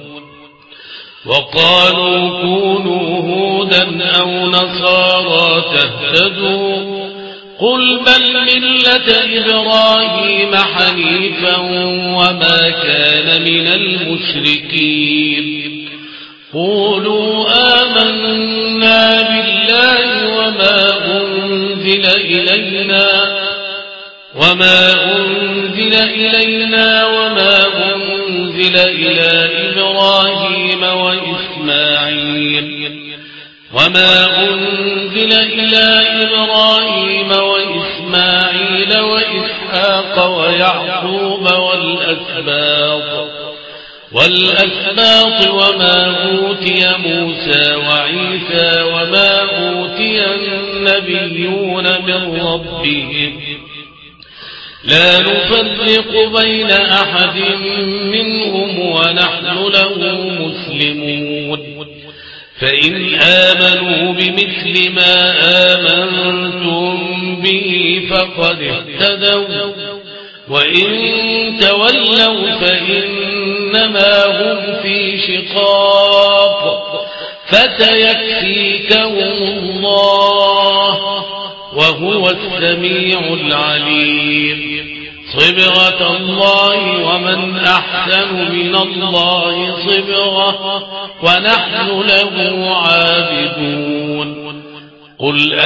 وقالوا كونوا هودا أو نصارى تهتدوا قل بل ملة إبراهيم حنيفا وما كان من المشركين قولوا آمنا بالله وما أنزل إلينا وما أنزل إلينا وما أنزل إلى إبراهيم وإسماعيل وما أنزل إلى إبراهيم وإسماعيل وإسحاق ويعقوب والأسباط والأسباط وما أوتي موسى وعيسى وما أوتي النبيون من ربهم لا نفرق بين أحد منهم ونحن له مسلمون فإن آمنوا بمثل ما آمنتم به فقد اهتدوا وإن تولوا فإنما هم في شقاق فسيكفيكهم الله وهو السميع العليم صبغة الله ومن أحسن من الله صبغة ونحن له عابدون قل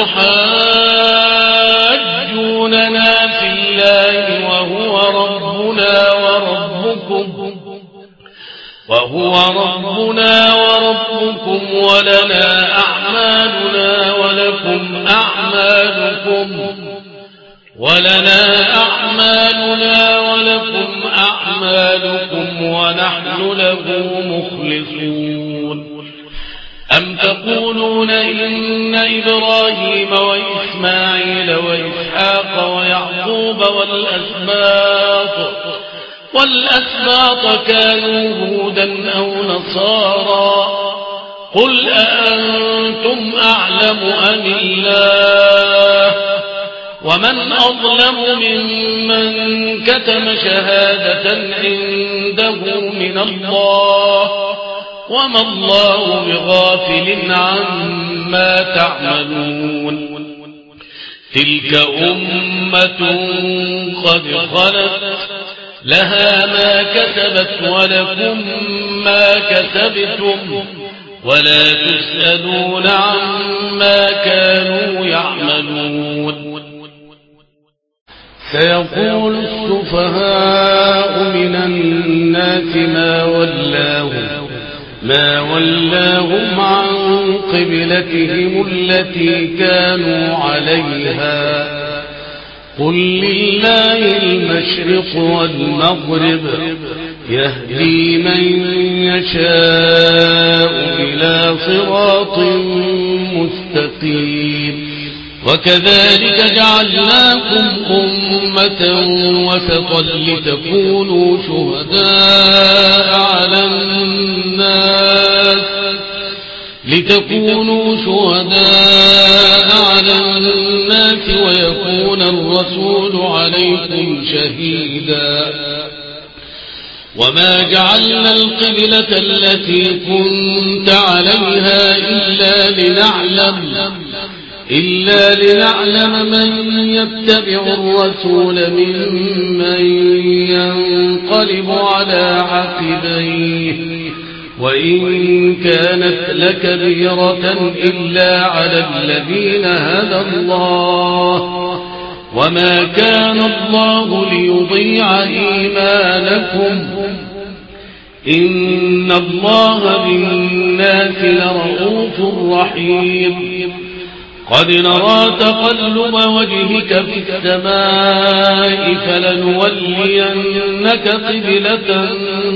أتحاجوننا في الله وهو ربنا وربكم وهو ربنا وربكم ولنا أعمالنا ولكم أعمالكم ولنا أعمالنا ولكم أعمالكم ونحن له مخلصون أم تقولون إن إبراهيم وإسماعيل وإسحاق ويعقوب والأسباط والأسباط كانوا هودا أو نصارى قل أأنتم أعلم أم الله ومن أظلم ممن كتم شهادة عنده من الله وما الله بغافل عما تعملون تلك أمة قد خلت لها ما كسبت ولكم ما كسبتم ولا تسألون عما كانوا يعملون سيقول السفهاء من الناس ما ولاهم ما ولاهم عن قبلتهم التي كانوا عليها قل لله المشرق والمغرب يهدي من يشاء إلى صراط مستقيم وكذلك جعلناكم أمة وسطا لتكونوا شهداء على الناس لتكونوا شهداء على الناس ويكون الرسول عليكم شهيدا وما جعلنا القبلة التي كنت عليها إلا لنعلم إلا لنعلم من يتبع الرسول ممن ينقلب على عقبيه وإن كانت لكبيرة إلا على الذين هدى الله وما كان الله ليضيع إيمانكم إن الله بالناس لرؤوف رحيم قد نرى تقلب وجهك في السماء فلنولينك قبلة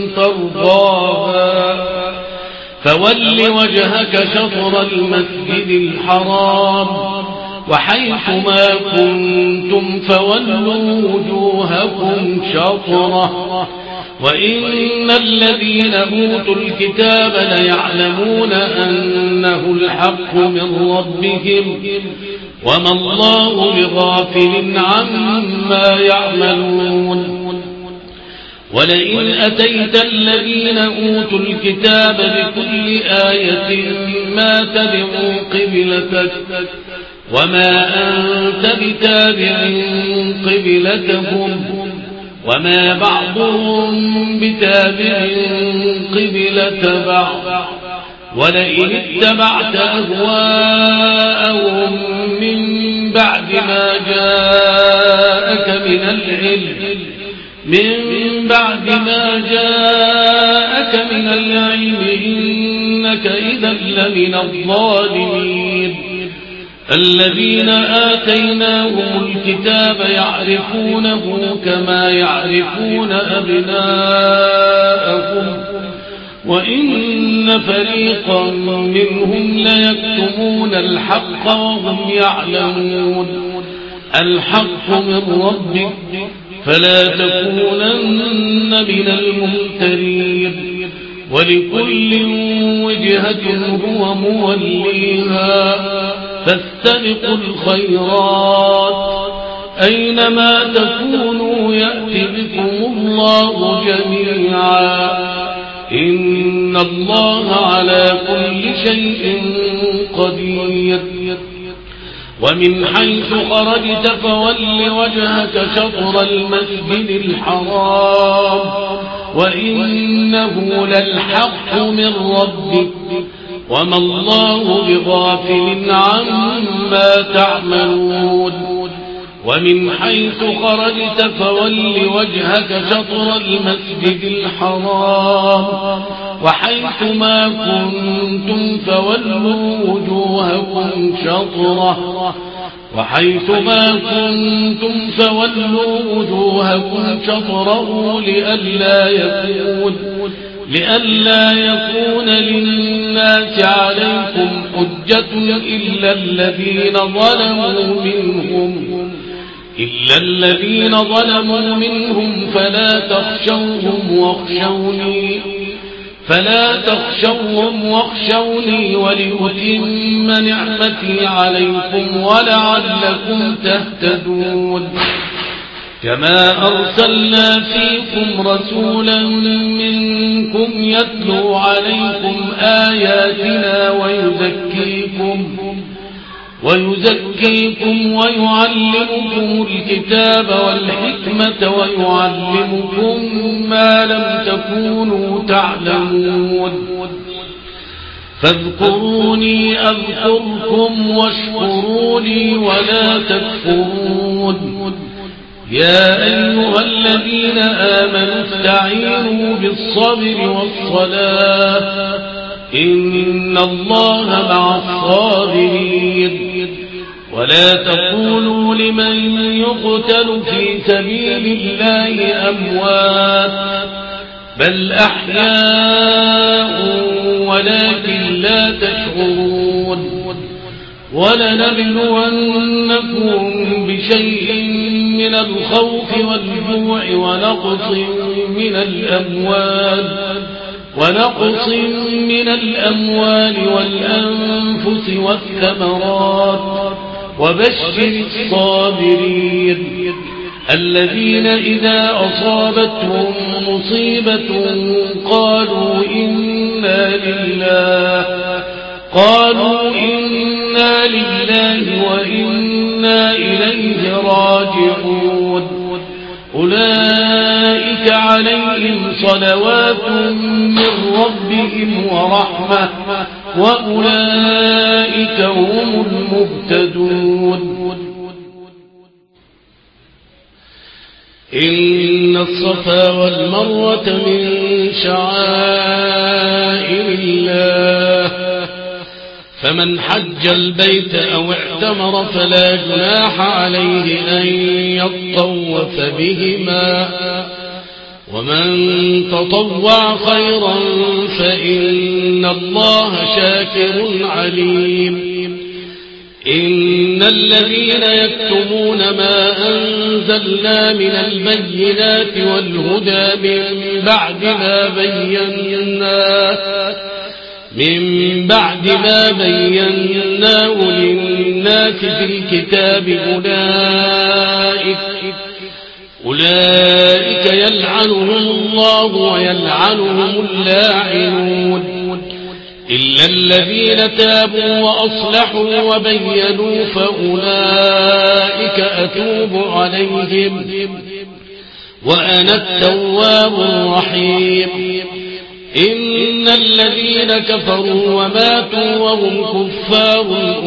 ترضاها فول وجهك شطر المسجد الحرام وحيث ما كنتم فولوا وجوهكم شطره وإن الذين أوتوا الكتاب ليعلمون أنه الحق من ربهم وما الله بغافل عما يعملون ولئن أتيت الذين أوتوا الكتاب بكل آية ما تبعوا قبلتك وما أنت بتابع قبلتهم وما بعضهم بتابع قبلة بعض ولئن اتبعت أهواءهم من بعد ما جاءك من العلم من بعد ما جاءك من العلم إنك إذا لمن الظالمين الذين آتيناهم الكتاب يعرفونه كما يعرفون أبناءهم وإن فريقا منهم ليكتمون الحق وهم يعلمون الحق من ربك فلا تكونن من الممترين ولكل وجهة هو موليها فاستبقوا الخيرات أينما تكونوا يأتي بكم الله جميعا إن الله على كل شيء قدير ومن حيث خرجت فول وجهك شطر المسجد الحرام وإنه للحق من ربك وما الله بغافل عما تعملون ومن حيث خرجت فول وجهك شطر المسجد الحرام وحيث ما كنتم فولوا وجوهكم شطره وحيث ما كنتم فولوا وجوهكم شطره لئلا يكون لئلا يكون للناس عليكم حجة إلا الذين ظلموا منهم إلا الذين ظلموا منهم فلا تخشوهم واخشوني فلا تخشوهم واخشوني ولأتم نعمتي عليكم ولعلكم تهتدون كما أرسلنا فيكم رسولا منكم يتلو عليكم آياتنا ويزكيكم ويزكيكم ويعلمكم الكتاب والحكمة ويعلمكم ما لم تكونوا تعلمون فاذكروني أذكركم واشكروا لي ولا تكفرون يا أيها الذين آمنوا استعينوا بالصبر والصلاة إن الله مع الصابرين ولا تقولوا لمن يقتل في سبيل الله أموات بل أحياء ولكن لا تشعرون ولنبلونكم بشيء من الخوف والجوع ونقص من الأموال ونقص من الأموال والأنفس والثمرات وبشر الصابرين الذين إذا أصابتهم مصيبة قالوا إنا لله قالوا إنا لله وإنا إليه راجعون أولئك عليهم صلوات من ربهم ورحمة وأولئك هم المهتدون إن الصفا والمروة من شعائر الله فمن حج البيت أو اعتمر فلا جناح عليه أن يطوف بهما ومن تطوع خيرا فإن الله شاكر عليم إن الذين يكتمون ما أنزلنا من البينات والهدى من بعد ما بيناه من بعد ما بيناه للناس في الكتاب أولئك أولئك يلعنهم الله ويلعنهم اللاعنون إلا الذين تابوا وأصلحوا وبينوا فأولئك أتوب عليهم وأنا التواب الرحيم إن الذين كفروا وماتوا وهم كفار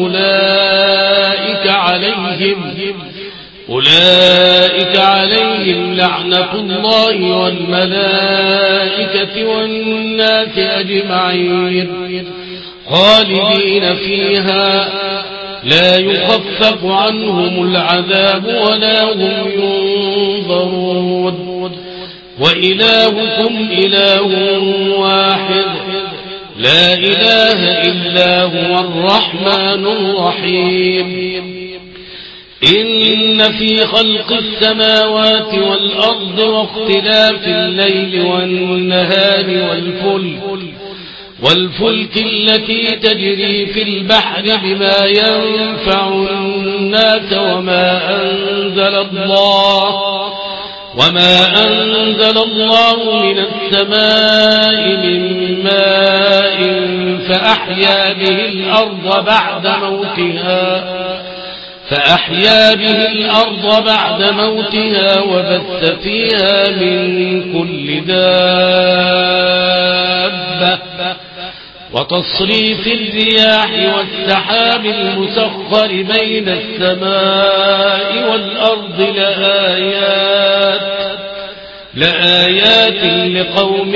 أولئك عليهم أولئك عليهم لعنة الله والملائكة والناس أجمعين خالدين فيها لا يخفف عنهم العذاب ولا هم ينظرون وإلهكم إله واحد لا إله إلا هو الرحمن الرحيم إن في خلق السماوات والأرض واختلاف الليل والنهار والفلك والفلك التي تجري في البحر بما ينفع الناس وما أنزل الله وما أنزل الله من السماء من ماء فأحيا به الأرض بعد موتها فأحيا به الأرض بعد موتها وبث فيها من كل دابة وتصريف الرياح والسحاب المسخر بين السماء والأرض لآيات لآيات لقوم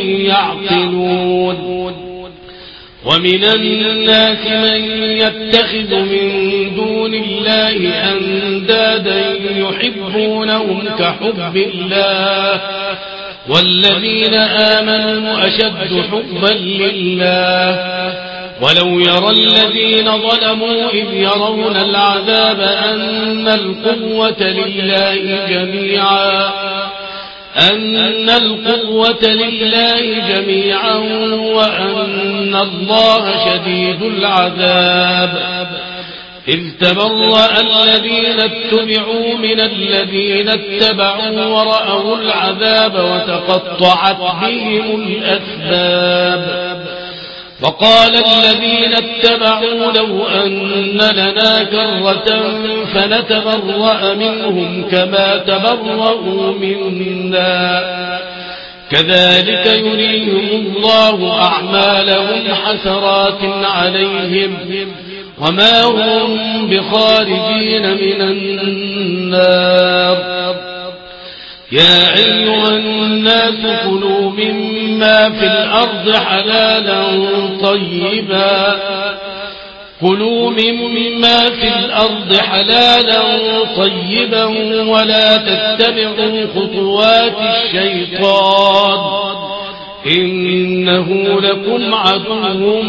يعقلون ومن الناس من يتخذ من دون الله أندادا يحبونهم كحب الله والذين آمنوا أشد حبا لله ولو يرى الذين ظلموا إذ يرون العذاب أن القوة لله جميعا أن القوة لله جميعا وأن الله شديد العذاب إذ تبرأ الذين اتبعوا من الذين اتبعوا ورأوا العذاب وتقطعت بهم الأسباب وقال الذين اتبعوا لو أن لنا كرة فنتبرأ منهم كما تبرأوا منا كذلك يريهم الله أعمالهم حسرات عليهم وما هم بخارجين من النار يا أيها الناس كلوا مما في الأرض حلالا طيبا كلوا مما في الأرض حلالا طيبا ولا تتبعوا خطوات الشيطان إنه لكم عدو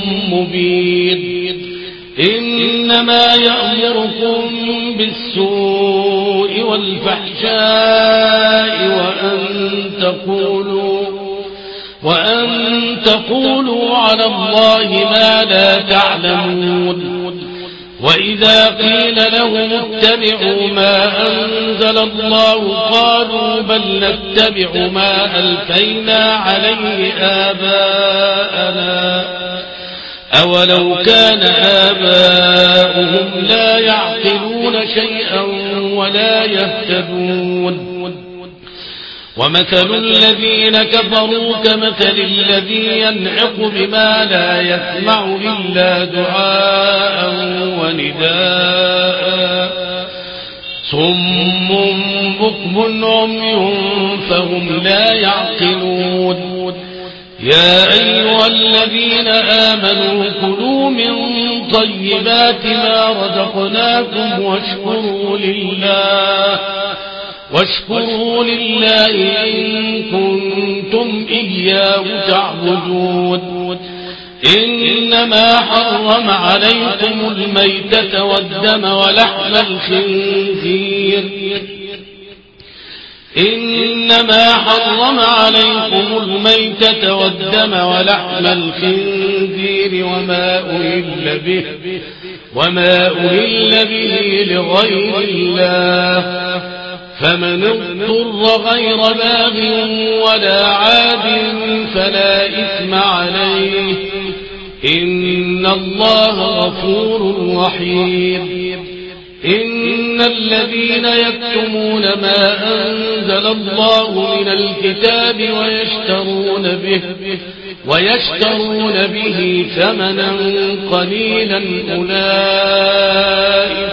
مبين إنما يأمركم بالسوء والفحشاء وأن تقولوا وأن تقولوا على الله ما لا تعلمون وإذا قيل لهم اتبعوا ما أنزل الله قالوا بل نتبع ما ألفينا عليه آباءنا أولو كان آباؤهم لا يعقلون شيئا ولا يهتدون ومثل الذين كفروا كمثل الذي ينعق بما لا يسمع إلا دعاء ونداء صم بكم عمي فهم لا يعقلون يا أيها الذين آمنوا كلوا من طيبات ما رزقناكم واشكروا لله واشكروا لله إن كنتم إياه تعبدون إنما حرم عليكم الميتة والدم ولحم الخنزير إنما حرم عليكم الميتة والدم ولحم الخنزير وما أهل به وما أهل به لغير الله فمن اضطر غير باغ ولا عاد فلا إثم عليه إن الله غفور رحيم إن الذين يكتمون ما أنزل الله من الكتاب ويشترون به ويشترون به ثمنا قليلا أولئك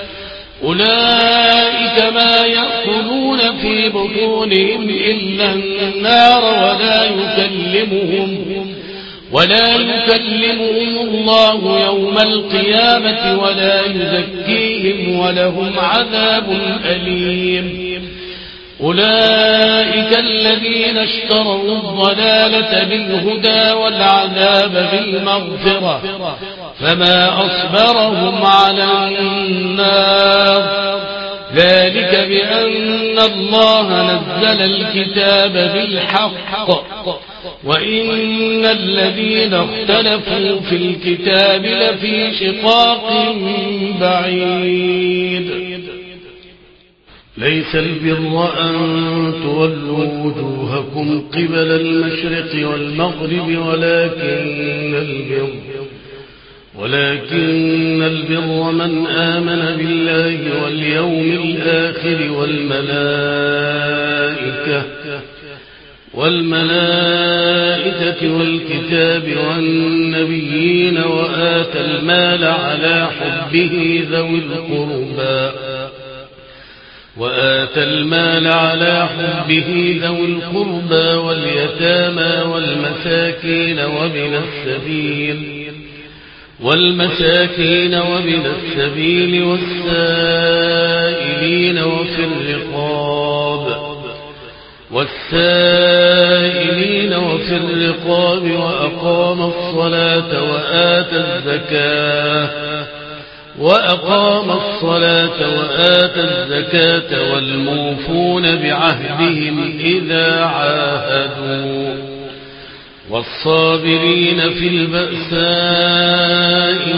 أولئك ما يأكلون في بطونهم إلا النار ولا يكلمهم ولا يكلمهم الله يوم القيامة ولا يزكيهم ولهم عذاب أليم أولئك الذين اشتروا الضلالة بالهدى والعذاب بالمغفرة فما أصبرهم على النار ذلك بأن الله نزل الكتاب بالحق وإن الذين اختلفوا في الكتاب لفي شقاق بعيد ليس البر أن تولوا وجوهكم قبل المشرق والمغرب ولكن البر ولكن البر من آمن بالله واليوم الآخر والملائكة والملائكة والكتاب والنبيين وآتى المال على حبه ذوي القربى وآتى المال على حبه ذوي القربى واليتامى والمساكين وابن السبيل والمساكين وابن السبيل والسائلين وفي الرقاب والسائلين وفي الرقاب وأقام الصلاة وآتى الزكاة وأقام الصلاة وآتى الزكاة والموفون بعهدهم إذا عاهدوا والصابرين في البأساء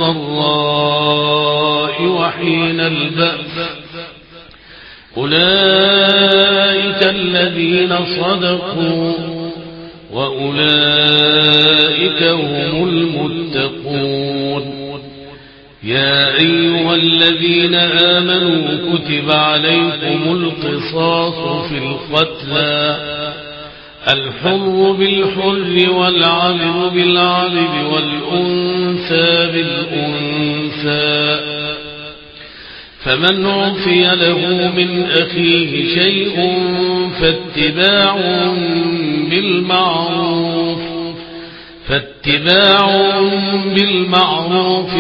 والضراء وحين البأس أولئك الذين صدقوا وأولئك هم المتقون. يا أيها الذين آمنوا كتب عليكم القصاص في القتلى الحر بالحر والعبد بالعبد والأنثى بالأنثى فمن عفي له من أخيه شيء فاتباع بالمعروف فاتباع بالمعروف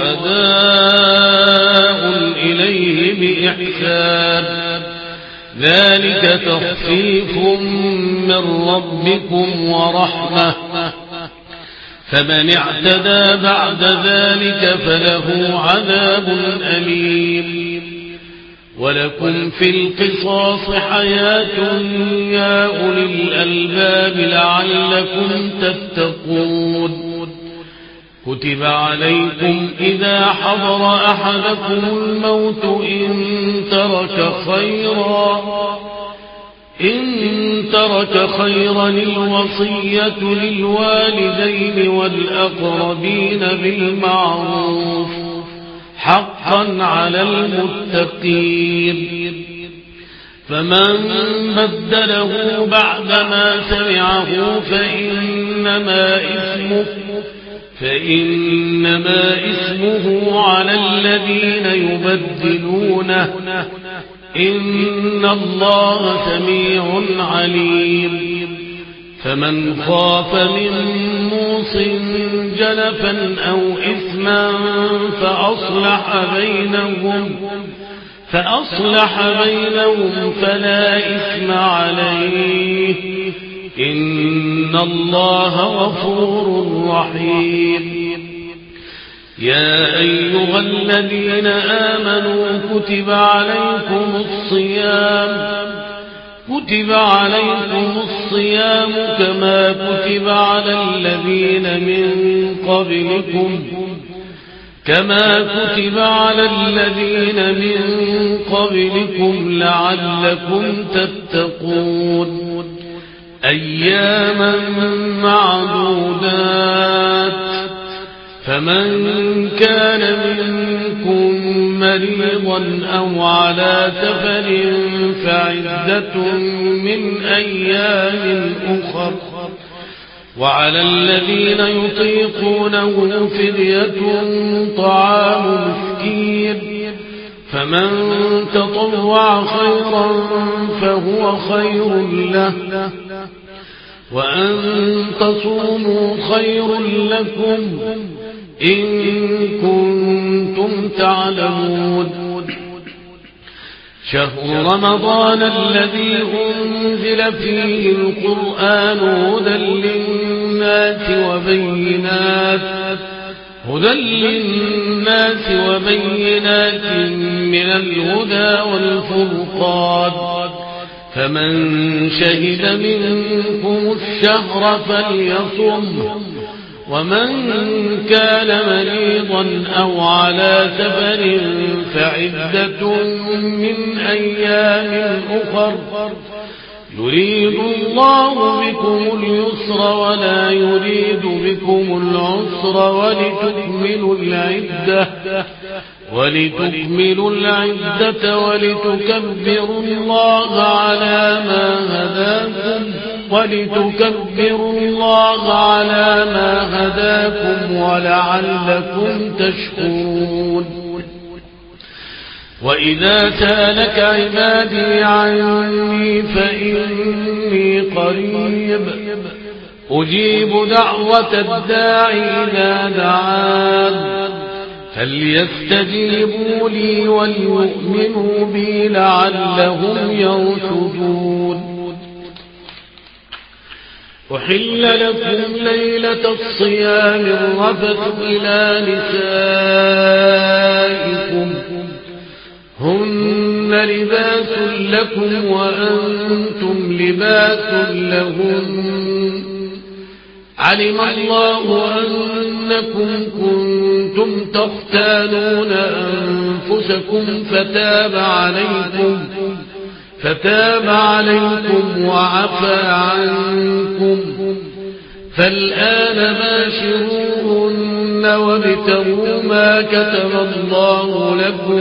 وأداء إليه بإحسان ذلك تخفيف من ربكم ورحمة فمن اعتدى بعد ذلك فله عذاب أليم. ولكم في القصاص حياة يا أولي الألباب لعلكم تتقون. كتب عليكم إذا حضر أحدكم الموت إن ترك خيرا إن ترك خيرا الوصية للوالدين والأقربين بالمعروف حقا على المتقين. فمن بدله بعدما سمعه فإنما إثمه فإنما إثمه على الذين يبدلونه إن الله سميع عليم. فمن خاف من موص جنفا أو إثما فأصلح بينهم فأصلح بينهم فلا إثم عليه إن الله غفور رحيم. يا أيها الذين آمنوا كتب عليكم الصيام كتب عليكم الصيام كما كتب على الذين من قبلكم كما كتب على الذين من قبلكم لعلكم تتقون. أياما معدودات فمن كان منكم مريضا أو على سفر فعدة من أيام أخر وعلى الذين يطيقونه فدية طعام مسكين فمن تطوع خيرا فهو خير له وأن تصوموا خير لكم إن كنتم تعلمون. شهر رمضان الذي أنزل فيه القرآن هدى للناس وبينات هدى للناس وبينات من الهدى والفرقان فمن شهد منكم الشهر فليصم ومن كان مريضا أو على سفر فعدة من أيام أخر يريد الله بكم اليسر ولا يريد بكم العسر ولتكملوا العدة ولتكملوا العدة ولتكبروا الله على ما هداكم ولتكبروا الله على ما هداكم ولعلكم تشكرون. وإذا سألك عبادي عني فإني قريب أجيب دعوة الداعي إذا دعان فليستجيبوا لي وليؤمنوا بي لعلهم يرشدون. أحل لكم ليلة الصيام الرفث إلى نسائكم هن لباس لكم وأنتم لباس لهن علم الله أنكم كنتم تختانون أنفسكم فتاب عليكم فتاب عليكم وعفى عنكم فالآن باشروهن وابتغوا ما كتب الله لكم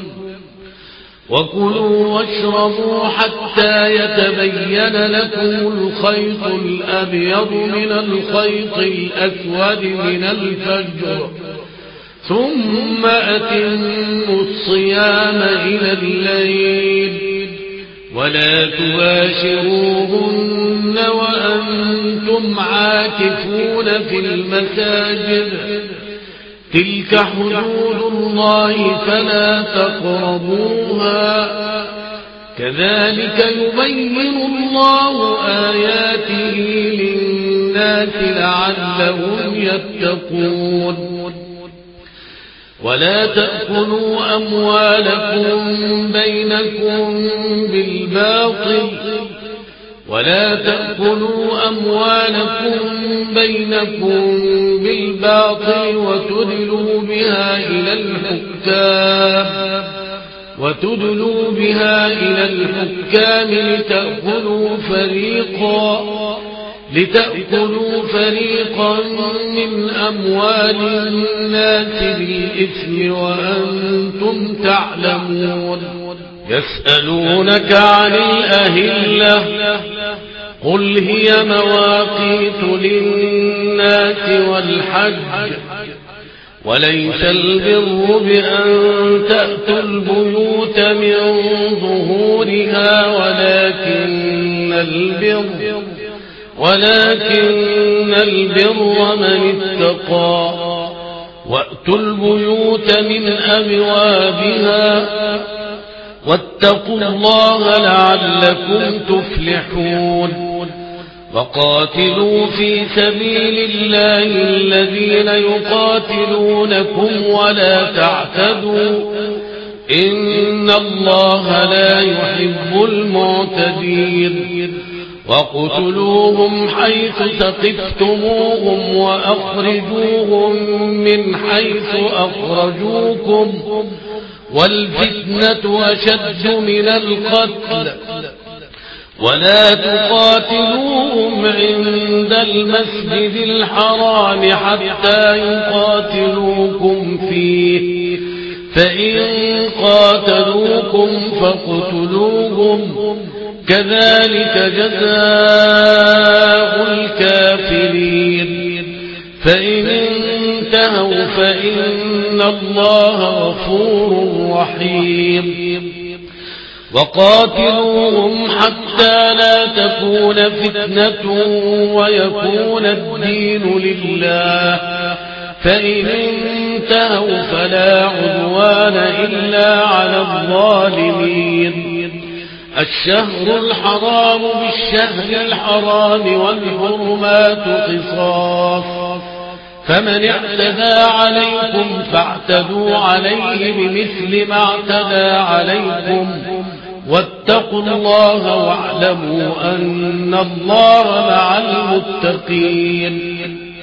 وكلوا واشربوا حتى يتبين لكم الخيط الأبيض من الخيط الأسود من الفجر ثم أتموا الصيام إلى الليل ولا تباشروهن وأنتم عاكفون في المساجد تلك حدود الله فلا تقربوها كذلك يبين الله آياته للناس لعلهم يتقون. ولا تأكلوا أموالكم بينكم بالباطل ولا تأكلوا أموالكم بينكم بالباطل وتدلوا بها إلى الحكام وتدلوا بها إلى الحكام لتأكلوا فريقا لتأكلوا فريقا من أموال الناس بالإثم وأنتم تعلمون. يسألونك عن الأهلة قل هي مواقيت للناس والحج وليس البر بأن تأتوا البيوت من ظهورها ولكن البر ولكن البر من اتقى وأتوا البيوت من أبوابها واتقوا الله لعلكم تفلحون. وقاتلوا في سبيل الله الذين يقاتلونكم ولا تعتدوا إن الله لا يحب المعتدين. وقتلوهم حيث ثقفتموهم وأخرجوهم من حيث أخرجوكم والفتنة أشد من القتل ولا تقاتلوهم عند المسجد الحرام حتى يقاتلوكم فيه فإن قاتلوكم فاقتلوهم كذلك جزاء الكافرين. فإن انتهوا فإن الله غفور رحيم. وقاتلوهم حتى لا تكون فتنة ويكون الدين لله فإن انتهوا فلا عدوان إلا على الظالمين. الشهر الحرام بالشهر الحرام والحرمات قصاص فمن اعتدى عليكم فاعتدوا عليه بمثل ما اعتدى عليكم واتقوا الله واعلموا أن الله مع المتقين.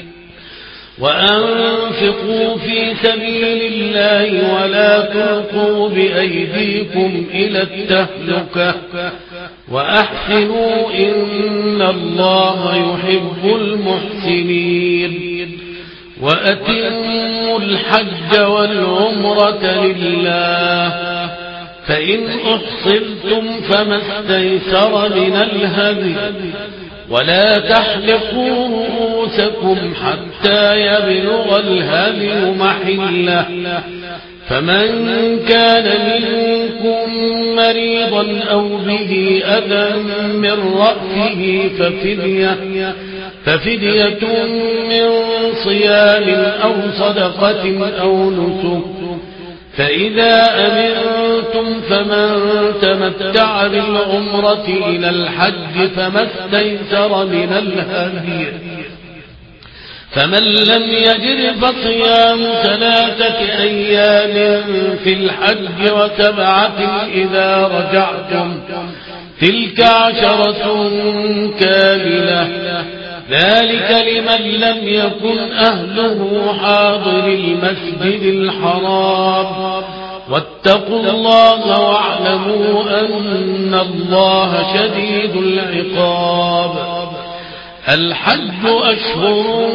وأنفقوا في سبيل الله ولا تلقوا بأيديكم إلى التهلكة وأحسنوا إن الله يحب المحسنين. وأتموا الحج والعمرة لله فإن أحصرتم فما استيسر من الهدي ولا تحلقوا رؤوسكم حتى يبلغ الهدي محله فمن كان منكم مريضا أو به أذى من رأسه ففدية, ففدية من صيام أو صدقة أو نسك فإذا أمنتم فمن تمتع بالعمرة إلى الحج فما استيسر من الهدي فمن لم يجد فصيام ثلاثة أيام في الحج وسبعة إذا رجعتم تلك عشرة كاملة ذلك لمن لم يكن أهله حاضر المسجد الحرام واتقوا الله واعلموا أن الله شديد العقاب الحج أشهر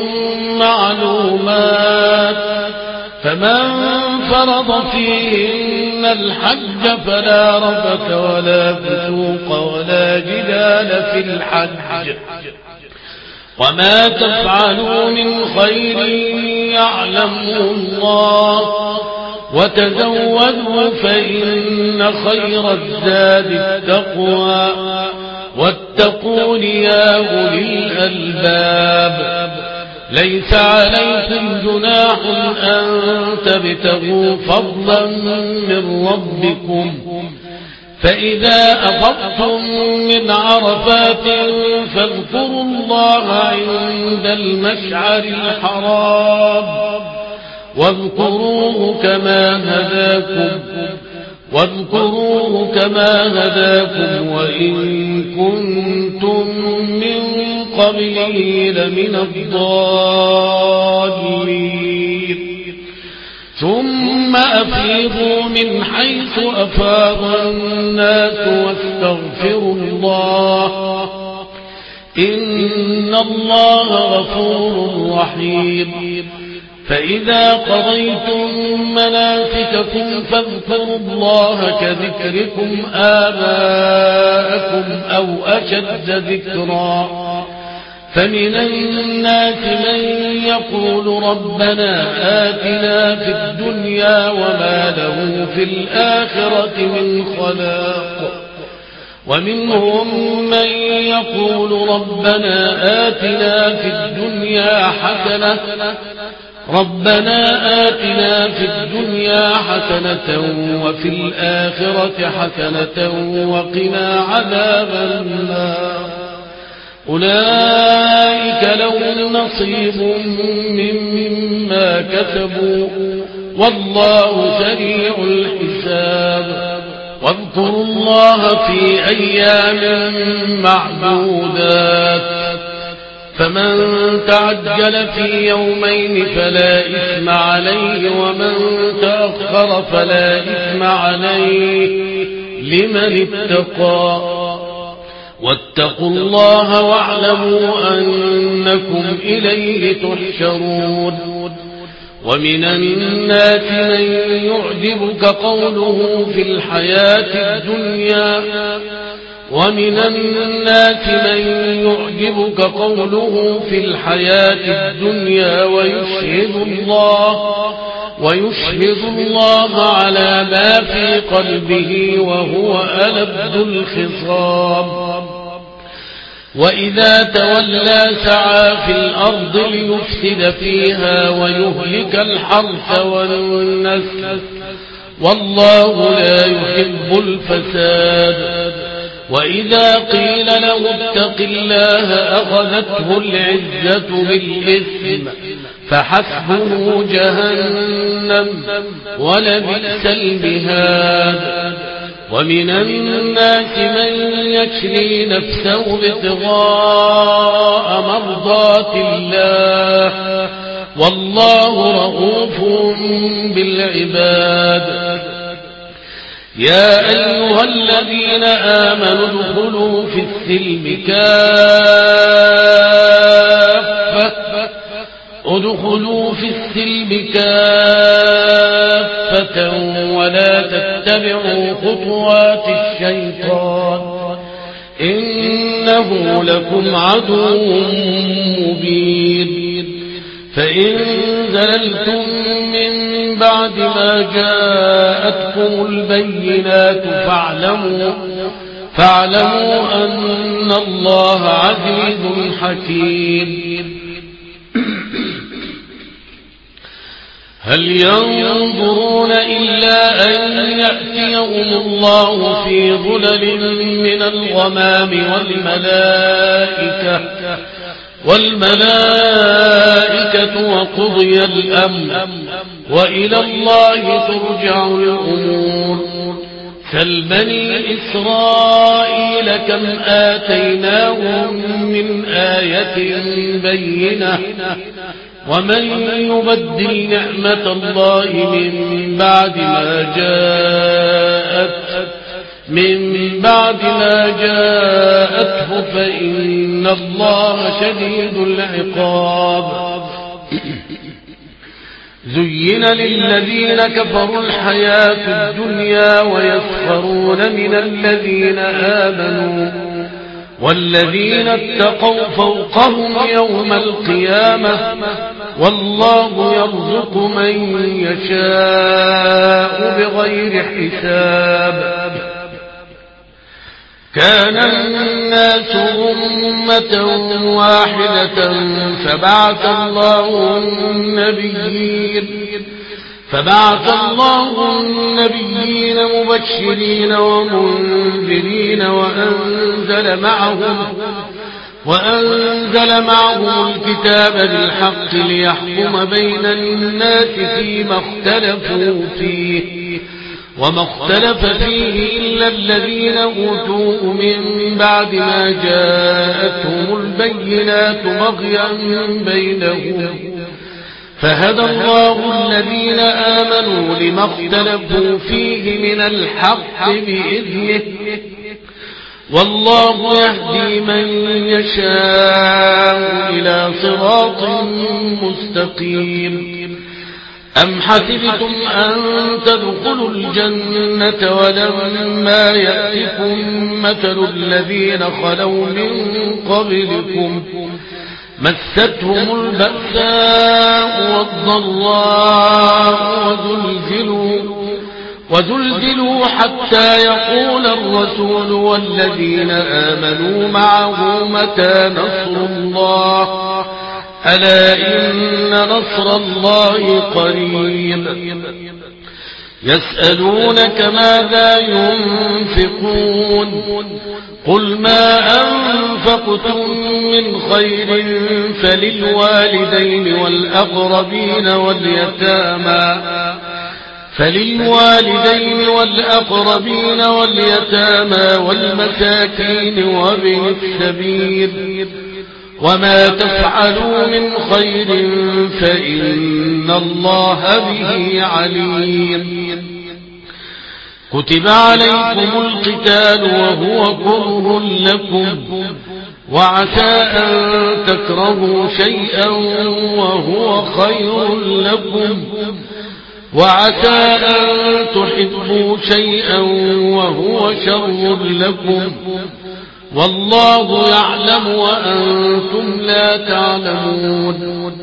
معلومات فمن فرض فيهن الحج فلا رفث ولا فسوق ولا جدال في الحج وما تفعلوا من خير يعلمه الله وتزودوا فإن خير الزاد التقوى واتقون يا أولي الألباب ليس عليكم جناح أن تبتغوا فضلا من ربكم فإذا أفضتم من عرفات فاذكروا الله عند المشعر الحرام واذكروه كما هداكم واذكروه كما هداكم وإن كنتم من قبله لمن الضالين ثم أفيضوا من حيث أفاض الناس واستغفروا الله إن الله غفور رحيم فإذا قضيتم مناسككم فاذكروا الله كذكركم آباءكم أو أشد ذكرا فمن الناس من يقول ربنا آتنا في الدنيا وما له في الآخرة من خلاق ومنهم من يقول ربنا آتنا في الدنيا حسنة ربنا آتنا في الدنيا حسنة وفي الآخرة حسنة وقنا عذاب النار أولئك لهم نصيب مما كسبوا والله سريع الحساب واذكروا الله في أيام معدودات فمن تعجل في يومين فلا إثم عليه ومن تأخر فلا إثم عليه لمن اتقى واتقوا الله واعلموا أنكم إليه تحشرون ومن الناس من يعجبك قوله في الحياة الدنيا ومن الناس من يعجبك قوله في الحياة الدنيا ويشهد الله ويشهد الله على ما في قلبه وهو ألد الخصام وإذا تولى سعى في الأرض ليفسد فيها ويهلك الحرث والنسل والله لا يحب الفساد وإذا قيل له اتق الله أخذته العزة بالإثم فحسبه جهنم ولبئس المهاد ومن الناس من يشري نفسه ابتغاء مرضات الله والله رؤوف بالعباد يا أيها الذين آمنوا ادخلوا في السلم كافة ادخلوا في السلم كافة كافة ولا تتبعوا خطوات الشيطان إنه لكم عدو مبين فإن زللتم من بعد ما جاءتكم البينات فاعلموا فاعلموا أن الله عزيز حكيم. هل ينظرون إلا أن يأتيهم الله في ظلل من الغمام والملائكة والملائكة وقضي الأمر وإلى الله ترجع الأمور. سل بني إسرائيل كم آتيناهم من آية بينة ومن يبدل نعمة الله من بعد ما جاءت من بعد ما جاءته فإن الله شديد العقاب. زين للذين كفروا الحياة الدنيا ويسخرون من الذين آمنوا والذين اتقوا فوقهم يوم القيامة والله يرزق من يشاء بغير حساب. كان الناس أمة واحدة فبعث الله النبيين فبعث الله النبيين مبشرين ومنذرين وأنزل معهم وأنزل معهم الكتاب بالحق ليحكم بين الناس فيما اختلفوا فيه وما اختلف فيه إلا الذين أوتوه من بعد ما جاءتهم البينات بغيا بينهم فهدى الله الذين آمنوا لما اختلفوا فيه من الحق بإذنه والله يهدي من يشاء إلى صراط مستقيم. أم حسبتم أن تدخلوا الجنة ولما يأتكم مثل الذين خلوا من قبلكم مستهم البأساء والضراء وزلزلوا, وزلزلوا حتى يقول الرسول والذين آمنوا معه متى نصر الله ألا إن نصر الله قريب. يسألونك ماذا ينفقون قل ما أنفقتم من خير فللوالدين والأقربين واليتامى فللوالدين والأقربين واليتامى والمساكين وابن السبيل وما تفعلوا من خير فإن الله به عليم. كتب عليكم القتال وهو كره لكم وعسى أن تكرهوا شيئا وهو خير لكم وعسى أن تحبوا شيئا وهو شر لكم والله يعلم وأنتم لا تعلمون.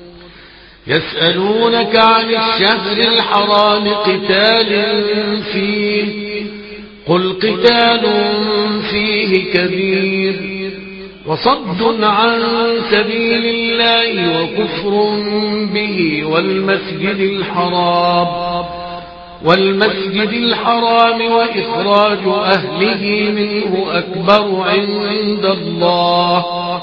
يسألونك عن الشهر الحرام قتال فيه قل قتال فيه كبير وصد عن سبيل الله وكفر به والمسجد الحرام والمسجد الحرام وإخراج أهله منه أكبر عند الله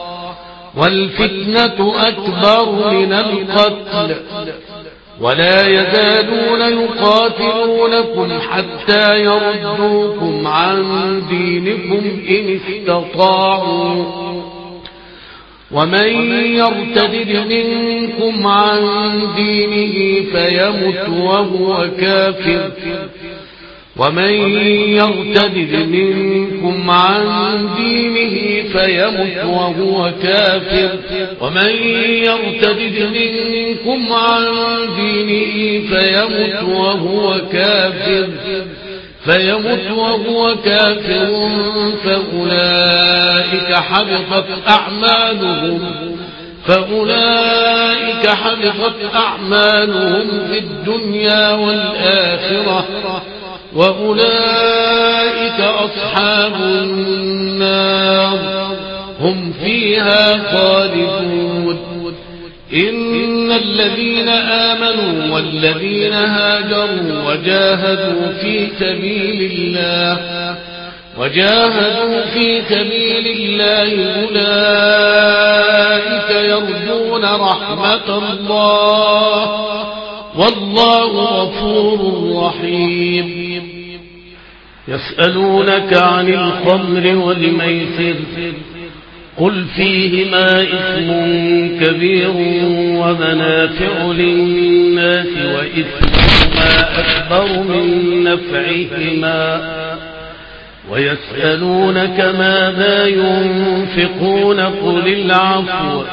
والفتنة أكبر من القتل ولا يزالون يقاتلونكم حتى يردوكم عن دينكم إن استطاعوا ومن يرتد منكم عن دينه فيمت وهو كافر ومن يرتد منكم عن دينه فيمت وهو كافر ومن يرتد منكم عن دينه فيمت وهو كافر فيمت وهو كافر فأولئك حبطت أعمالهم فأولئك حبطت أعمالهم في الدنيا والآخرة وأولئك أصحاب النار هم فيها خالدون. إن الذين آمنوا والذين هاجروا وجاهدوا في سبيل الله وجاهدوا في سبيل الله أولئك يرجون رحمة الله والله غفور رحيم. يسألونك عن الخمر والميسر قل فيهما إثم كبير ومنافع للناس وإثمهما أكبر من نفعهما ويسألونك ماذا ينفقون قل العفو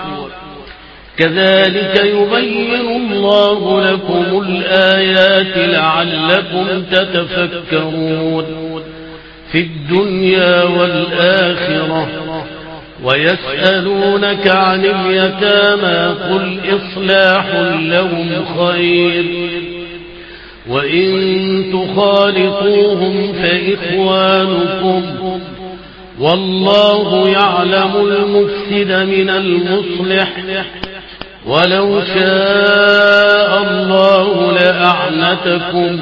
كذلك يبين الله لكم الآيات لعلكم تتفكرون في الدنيا والآخرة. ويسألونك عن اليتامى قل إصلاح لهم خير وإن تخالطوهم فإخوانكم والله يعلم المفسد من المصلح ولو شاء الله لأعنتكم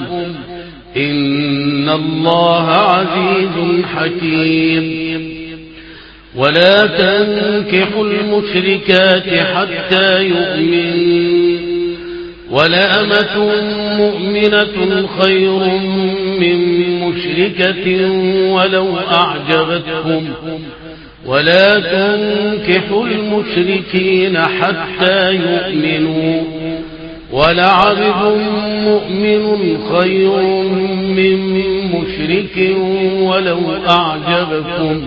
إن الله عزيز حكيم. ولا تنكحوا المشركات حتى يؤمنوا ولأمة مؤمنة خير من مشركة ولو أعجبتكم ولا تنكحوا المشركين حتى يؤمنوا ولعبد مؤمن خير من مشرك ولو أعجبكم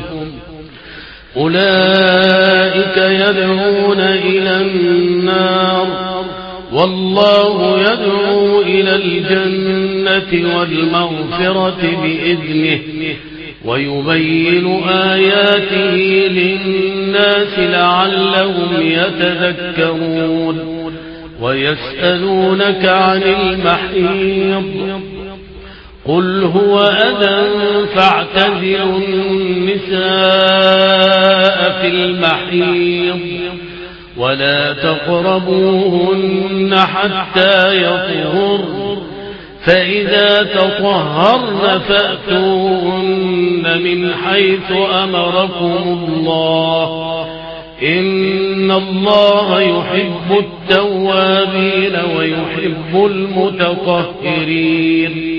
أولئك يدعون إلى النار والله يدعو إلى الجنة والمغفرة بإذنه ويبين آياته للناس لعلهم يتذكرون. ويسألونك عن المحيض قل هو أذى فاعتزلوا النساء في المحيض ولا تقربوهن حتى يطهرن فإذا تطهرن فأتوهن من حيث أمركم الله إن الله يحب التوابين ويحب المتطهرين.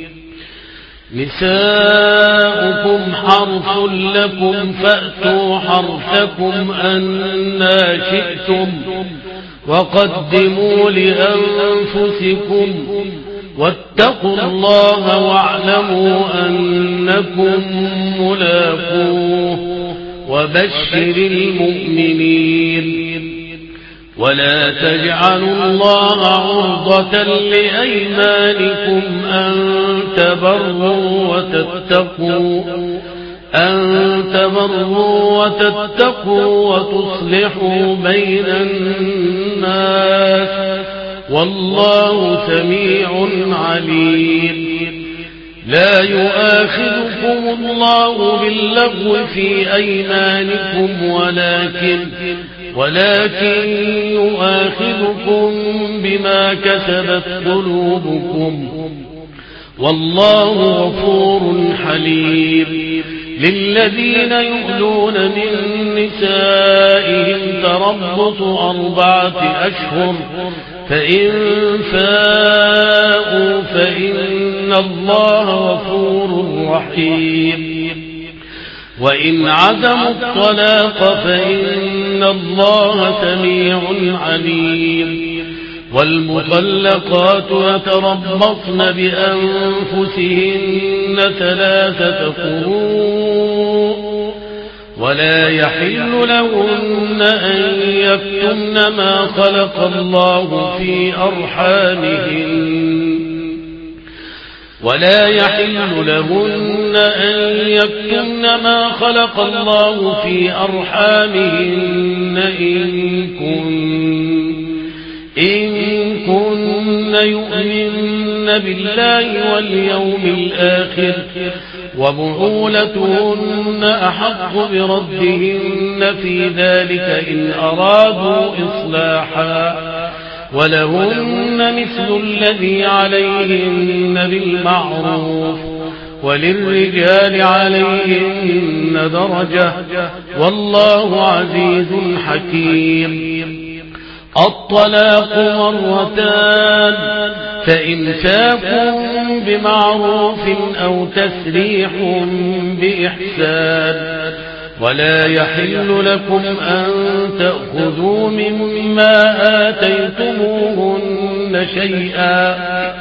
نساؤكم حرث لكم فأتوا حرثكم أنى شئتم وقدموا لأنفسكم واتقوا الله واعلموا أنكم ملاقوه وبشر المؤمنين. ولا تجعلوا الله عرضة لأيمانكم أن تبروا وتتقوا أن تبروا وتتقوا وتصلحوا بين الناس والله سميع عليم. لا يؤاخذكم الله باللغو في أيمانكم ولكن ولكن يؤاخذكم بما كسبت قلوبكم والله غفور حليم. للذين يؤلون من نسائهم تربص أربعة أشهر فإن فاءوا فإن الله غفور رحيم. وإن عزموا الطلاق فإن الله سميع عليم. والمطلقات يتربصن بأنفسهن ثلاثة قروء ولا يحل لهن أن يكتمن ما خلق الله في أرحامهن ولا يحل لهن أن يكتمن ما خلق الله في أرحامهن إن كن إن كن يؤمن بالله واليوم الآخر وبعولتهن أحق بردهن في ذلك إن أرادوا إصلاحا ولهن مثل الذي عليهن بالمعروف وللرجال عليهن درجة والله عزيز حكيم. الطلاق مرتان فإمساك بمعروف أو تسريح بإحسان ولا يحل لكم أن تأخذوا مما آتيتموهن شيئا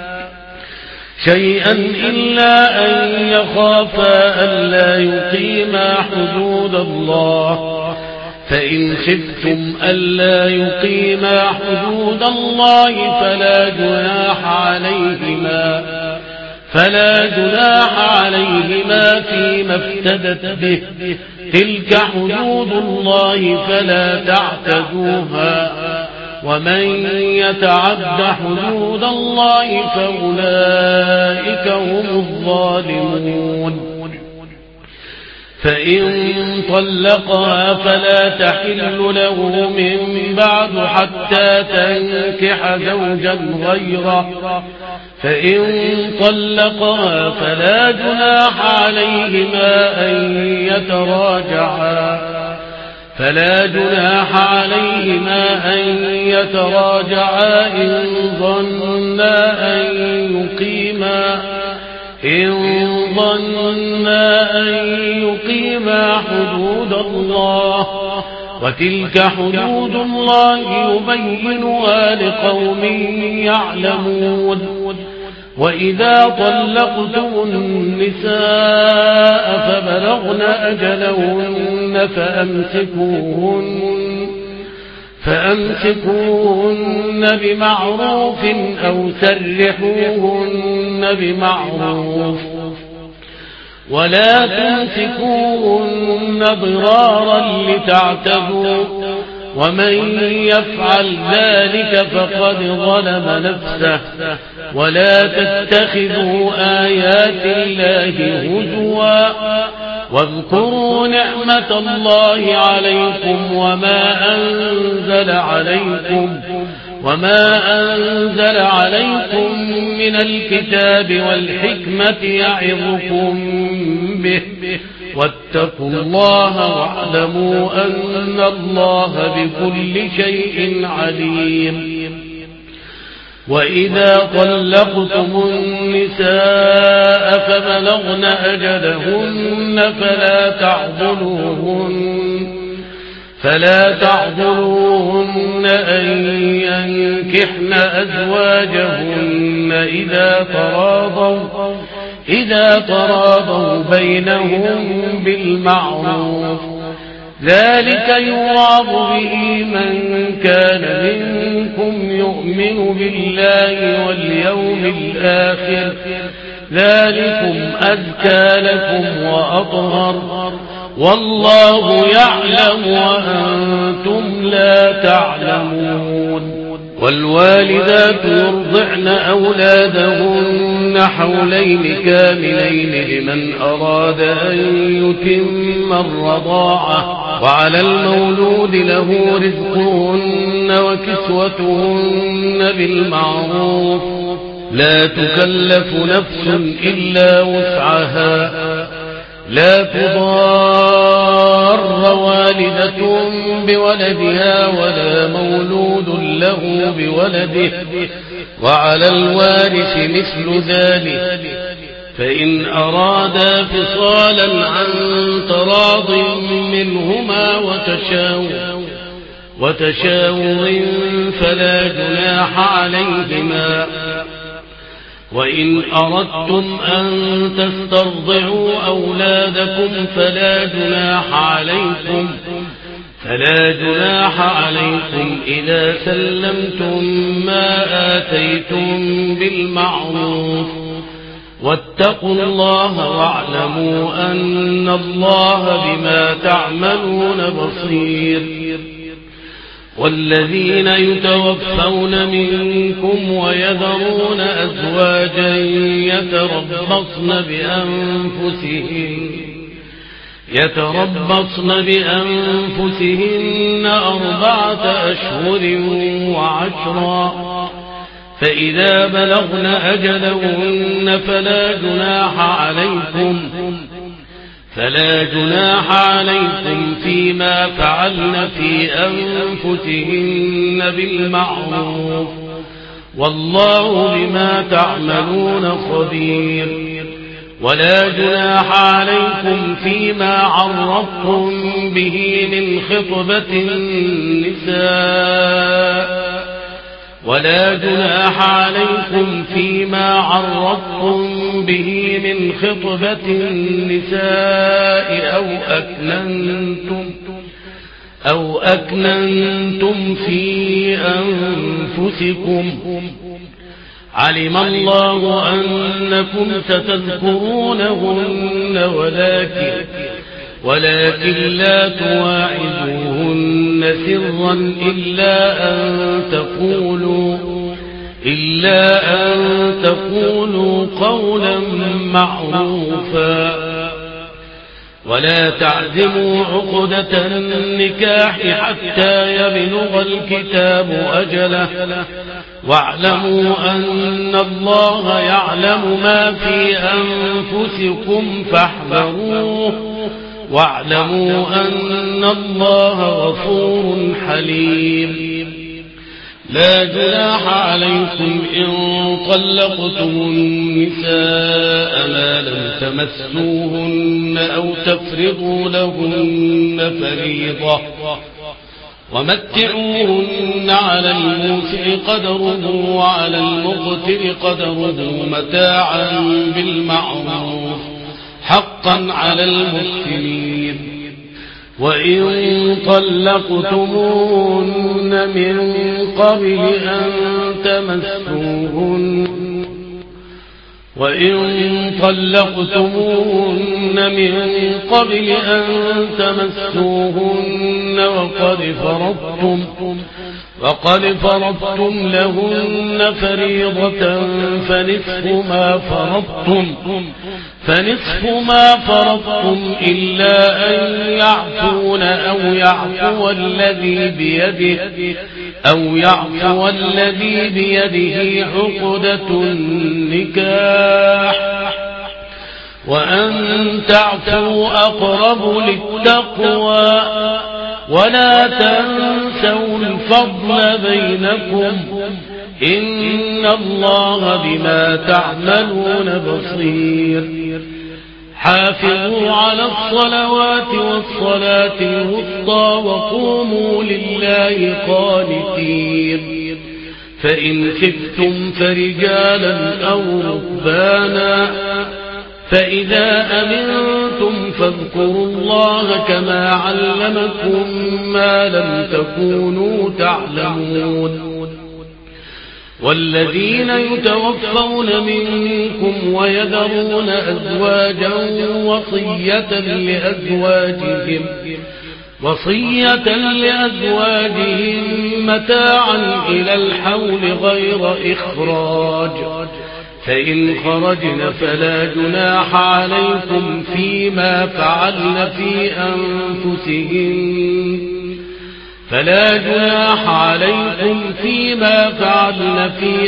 شيئا إلا أن يخافا ألا يقيما حدود الله فإن خفتم ألا يقيما حدود الله فلا جناح عليهما فلا جناح عليهما فيما افتدت به تلك حدود الله فلا تعتدوها ومن يتعد حدود الله فأولئك هم الظالمون. فإن طلقها فلا تحل له من بعد حتى تنكح زوجا غيره فإن طلقها فلا جناح عليهما أن يتراجعا فلا جناح عليهما أن يتراجعا إن ظنا أن يقيما إن ظنا أن يقيما حدود الله وتلك حدود الله يبينها لقوم يعلمون. وإذا طلقتم النساء فبلغن أجلهن فأمسكوهن فأمسكوهن بمعروف أو سرحوهن بمعروف ولا تمسكوهن ضرارا لتعتدوا ومن يفعل ذلك فقد ظلم نفسه ولا تتخذوا آيات الله هزوا واذكروا نعمة الله عليكم وما أنزل عليكم وما أنزل عليكم من الكتاب والحكمة يعظكم به واتقوا الله واعلموا أن الله بكل شيء عليم. وإذا طلقتم النساء فبلغن أجلهن فلا تعضلوهن فلا تعضلوهن أن ينكحن أزواجهن إذا تراضوا إذا تراضوا بينهم بالمعروف ذلك يوعظ به من كان منكم يؤمن بالله واليوم الآخر ذلكم أزكى لكم وأطهر والله يعلم وأنتم لا تعلمون. والوالدات يرضعن أولادهن حولين كاملين لمن أراد أن يتم الرضاعة وعلى المولود له رزقهن وكسوتهن بالمعروف لا تكلف نفس إلا وسعها لا تضار والدة بولدها ولا مولود له بولده وعلى الوارث مثل ذلك فإن أرادا فصالا عن تراض منهما وتشاور وتشاور فلا جناح عليهما. وإن أردتم أن تسترضعوا أولادكم فلا جناح عليكم فلا جناح عليكم إذا سلمتم ما آتيتم بالمعروف. واتقوا الله واعلموا أن الله بما تعملون بصير. والذين يتوفون منكم ويذرون أزواجا يتربصن بأنفسهن يتربصن بأنفسهن أربعة أشهر وعشرا، فإذا بلغن أجلهن فلا جناح عليكم فلا جناح عليكم فيما فعلن في أنفسهن بالمعروف، والله بما تعملون خبير. ولا جناح عليكم فيما عرضتم به من خطبة النساء ولا جناح عليكم فيما عرضتم به من خطبة النساء أو أكننتم أو أكننتم في أنفسكم. علم الله أنكم ستذكرونهن ولكن ولكن لا تواعدوهن سرا إلا أن تقولوا إلا أن تقولوا قولا معروفا. ولا تعزموا عقدة النكاح حتى يبلغ الكتاب أجله، واعلموا أن الله يعلم ما في أنفسكم فاحذروه، واعلموا أن الله غفور حليم. لا جناح عليكم إن طلقتم النساء ما لم تمسوهن أو تفرضوا لهن فريضة، ومتعوهن على الموسع قدره وعلى المقتر قدره متاعا بالمعروف حقا على المحسنين. وإن طلقتموهن من قبل أن تمسوهن وإن طلقتموهن من قبل أن تمسوهن وقد فرضتم وقد فرضتم لهن فريضة فنصف ما فرضتم فنصف ما فرضتم إلا أن يعفون أو يعفو الذي بيده أو يعفو الذي بيده عقدة النكاح، وأن تعفوا أقرب للتقوى. ولا تنسوا الفضل بينكم إن الله بما تعملون بصير. حافظوا على الصلوات والصلاة الوسطى وقوموا لله قانتين. فإن خفتم فرجالا أو ركبانا فإذا أمنتم فاذكروا الله كما علمكم ما لم تكونوا تعلمون. والذين يتوفون منكم ويذرون أزواجا وصية لأزواجهم وصية لأزواجهم متاعا إلى الحول غير إخراج، فإن خرجن فلا جناح عليكم فيما فعلن في أنفسهن فلا جناح عليكم فيما فعلن في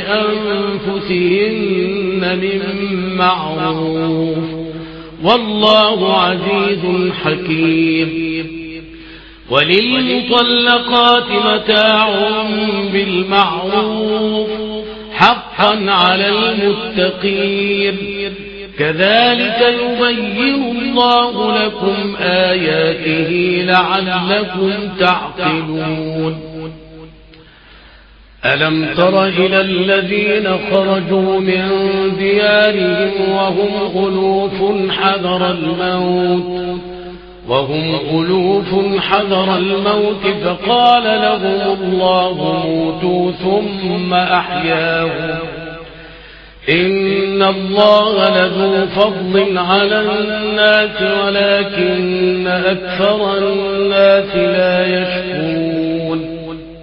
أنفسهن من معروف، والله عزيز حكيم. وللمطلقات متاع بالمعروف حقا على المتقين. كذلك يبين الله لكم آياته لعلكم تعقلون ألم تر إلى الذين خرجوا من ديارهم وهم ألوف حذر الموت وهم ألوف حذر الموت فقال لهم الله موتوا ثم أحياهم إن الله لذو فضل على الناس ولكن أكثر الناس لا يشكرون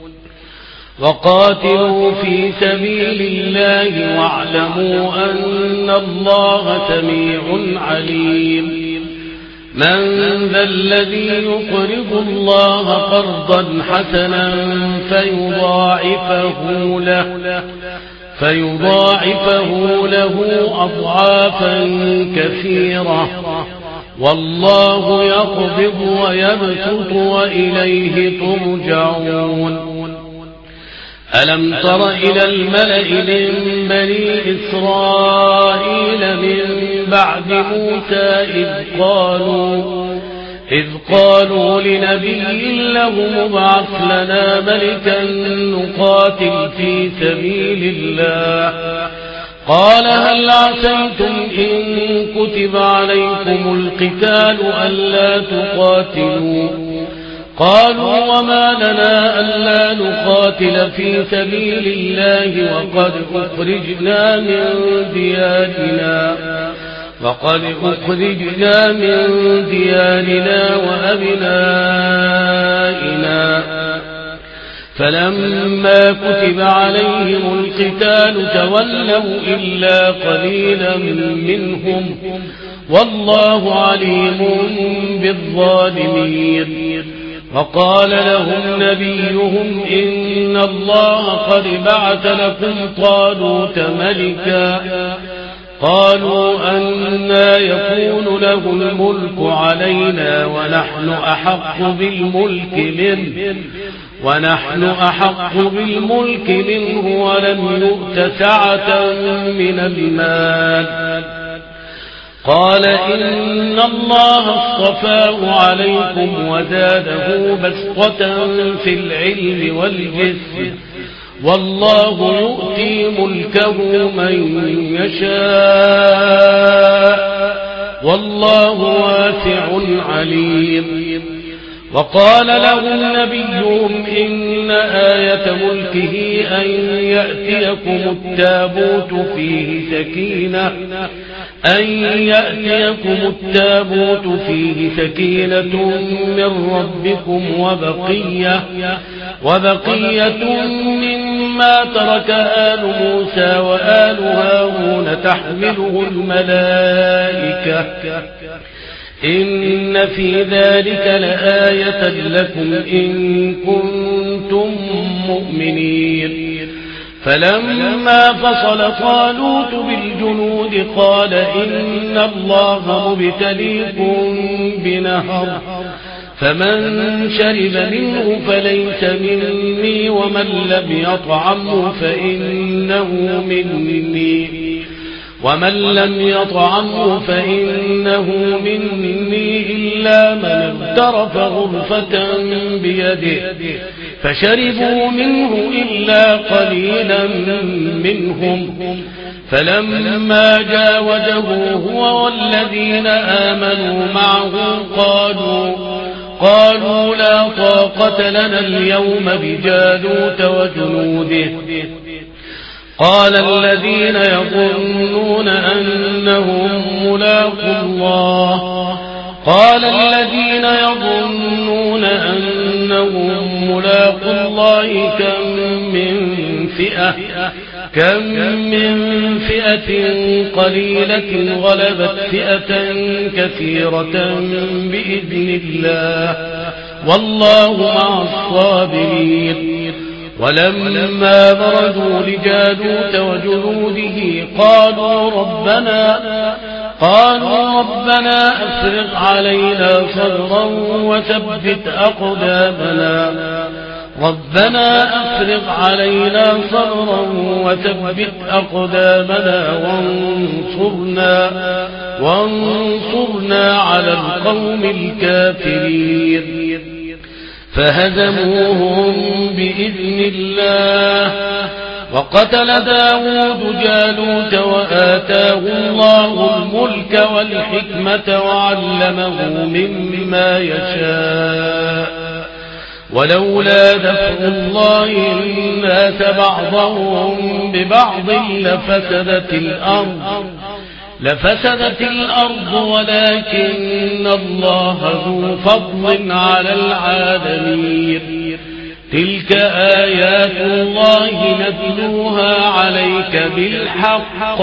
وقاتلوا في سبيل الله واعلموا أن الله سميع عليم من ذا الذي يقرض الله قرضا حسنا فيضاعفه له فيضاعفه له أضعافا كثيرة والله يقبض ويبسط وإليه ترجعون ألم تر إلى الملأ من بني إسرائيل من بعد موسى إذ قالوا إذ قالوا لنبي له ابعث لنا ملكا نقاتل في سبيل الله قال هل عسيتم إن كتب عليكم القتال ألا تقاتلوا قالوا وما لنا ألا نقاتل في سبيل الله وقد أخرجنا من ديارنا وقد أخرجنا من ديارنا وأبنائنا فلما كتب عليهم القتال تولوا إلا قليلا منهم والله عليم بالظالمين وقال لهم نبيهم إن الله قد بعث لكم طالوت ملكا قالوا أنى يكون له الملك علينا ونحن أحق بالملك منه ونحن أحق بالملك منه ولم يؤت سعة من المال قال إن الله اصطفاه عليكم وزاده بسطة في العلم والجسم والله يؤتي ملكه من يشاء والله واسع عليم وقال لهم نبيهم إن آية ملكه أن يأتيكم التابوت فيه سكينة أن يأتيكم التابوت فيه سكينة من ربكم وبقية وبقية مما ترك آل موسى وآل هارون تحمله الملائكة إن في ذلك لآية لكم إن كنتم مؤمنين فلما فصل طالوت بالجنود قال إن الله مبتليكم بنهر فمن شرب منه فليس مني ومن لم يطعمه فإنه مني ومن لم يطعمه فإنه مني إلا من اغترف غرفة بيده فشربوا منه إلا قليلا منهم فلما جاوزه هو والذين آمنوا معه قالوا قالوا لا طاقة لنا اليوم بجالوت وجنوده قال الذين يظنون أنهم ملاقو الله قال الذين يظنون أنهم ملاقو الله كم من فئة كم من فئة قليلة غلبت فئة كثيرة بإذن الله والله مع الصابرين ولما برزوا لجالوت وجنوده قالوا ربنا قالوا ربنا أفرغ علينا صبرا وثبت أقدامنا ربنا أفرغ علينا صبرا وثبت أقدامنا وانصرنا, وانصرنا على القوم الكافرين. فهزموهم بإذن الله. وقتل داود جالوت وآتاه الله الملك والحكمة وعلمه مما يشاء. ولولا دفع الله الناس بعضهم ببعض لفسدت الأرض لفسدت الأرض ولكن الله ذو فضل على العالمين. تلك آيات الله نتلوها عليك بالحق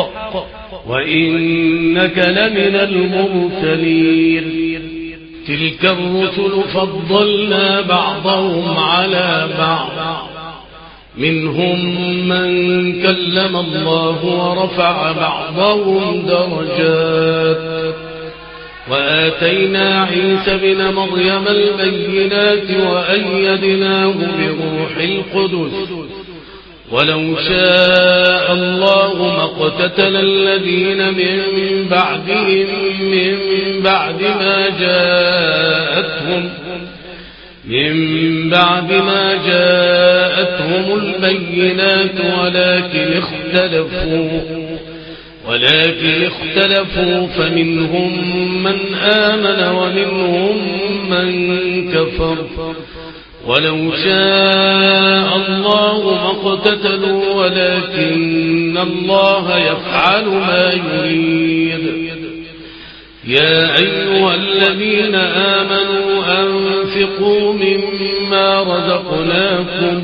وإنك لمن المرسلين. تلك الرسل فضلنا بعضهم على بعض، منهم من كلم الله ورفع بعضهم درجات. وآتينا عيسى بن مريم البينات وأيدناه بروح القدس. ولو شاء الله ما اقتتل الذين من بعدهم من بعد ما جاءتهم من بعد ما جاءتهم البينات ولكن اختلفوا ولكن اختلفوا فمنهم من آمن ومنهم من كفر. ولو شاء الله ما اقتتلوا ولكن الله يفعل ما يريد. يا أيها الذين آمنوا أنفقوا مما رزقناكم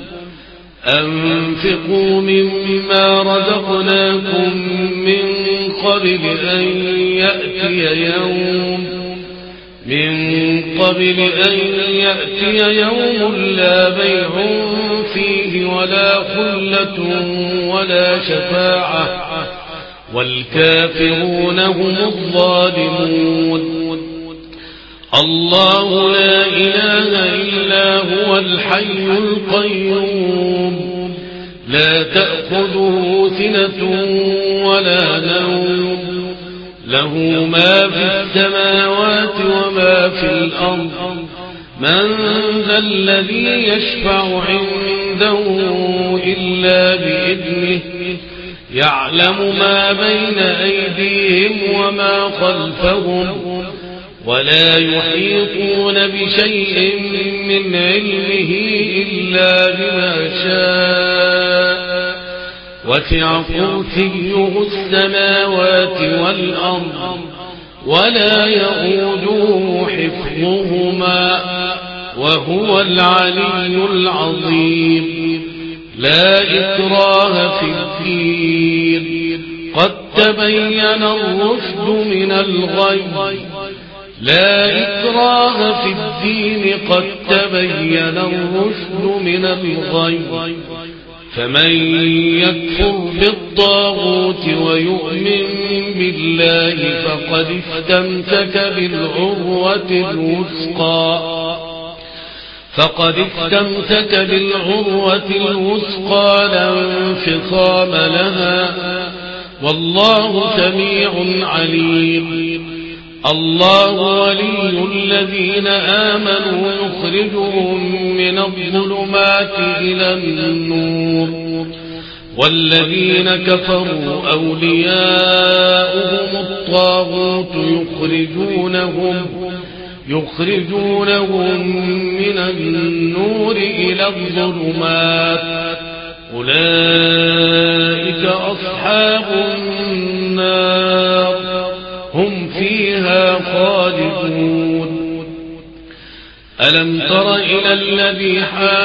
أنفقوا مما رزقناكم من قبل أن يأتي يوم من قبل أن يأتي يوم لا بيع فيه ولا خلة ولا شفاعة والكافرون هم الظالمون. الله لا إله إلا هو الحي القيوم لا تأخذه سنة ولا نوم له ما في السماوات وما في الأرض. من ذا الذي يشفع عنده إلا بإذنه يعلم ما بين أيديهم وما خلفهم ولا يحيطون بشيء من علمه إلا بما شاء. وسع كرسيه السماوات والأرض ولا يؤوده حفظهما وهو العلي العظيم. لا إكراه في الدين قد تبين الرشد من الغي لا إكراه في الدين قد تبين الرشد من الغي. فمن يكفر بالطاغوت ويؤمن بالله فقد استمسك بالعروة الوثقى فقد استمسك بالعروة الوثقى لا انفصام لها والله سميع عليم. الله ولي الذين آمنوا يخرجهم من الظلمات إلى النور والذين كفروا أولياؤهم الطاغوت يخرجونهم يخرجونهم من النور إلى الظلمات. أولئك أصحاب النار هم فيها خالدون. ألم تر إلى الذي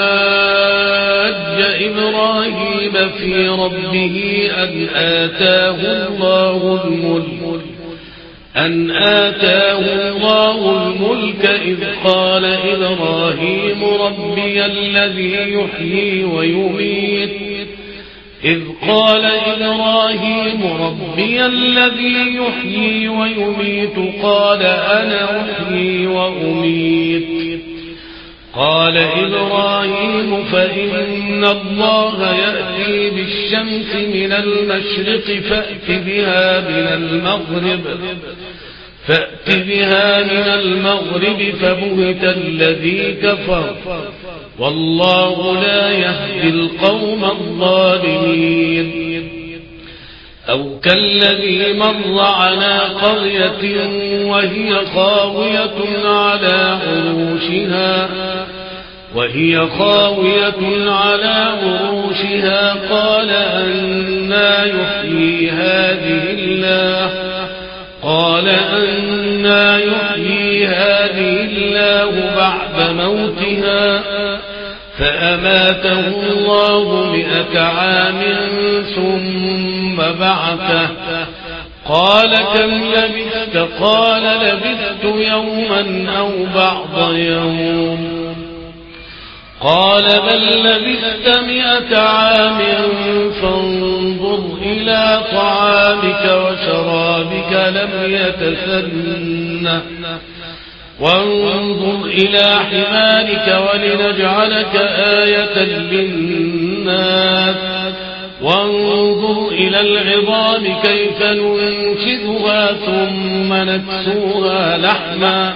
حاج إبراهيم في ربه أن آتاه الله الملك أن آتاه الله الملك إذ قال إبراهيم ربي الذي يحيي ويميت إذ قال إبراهيم ربي الذي يحيي ويميت قال أنا أحيي وأميت قال إبراهيم فإن الله يأتي بالشمس من المشرق فأت بها من المغرب فأت بها من المغرب فبهت الذي كفر والله لا يهدي القوم الظالمين. أو كالذي مر على قرية وهي خاوية على عروشها وهي خاوية على عروشها قال أنى يحيي هذه الله قال أنى يحيي هذه الله بعد موتها فأماته الله مئة عام ثم بعثه قال كم لبثت قال لبثت يوما أو بعض يوم قال بل لبثت مئة عام فانظر إلى طعامك وشرابك لم يتسنه وانظر إلى حمارك ولنجعلك آية للناس وانظر إلى العظام كيف ننشدها ثم نكسوها لحما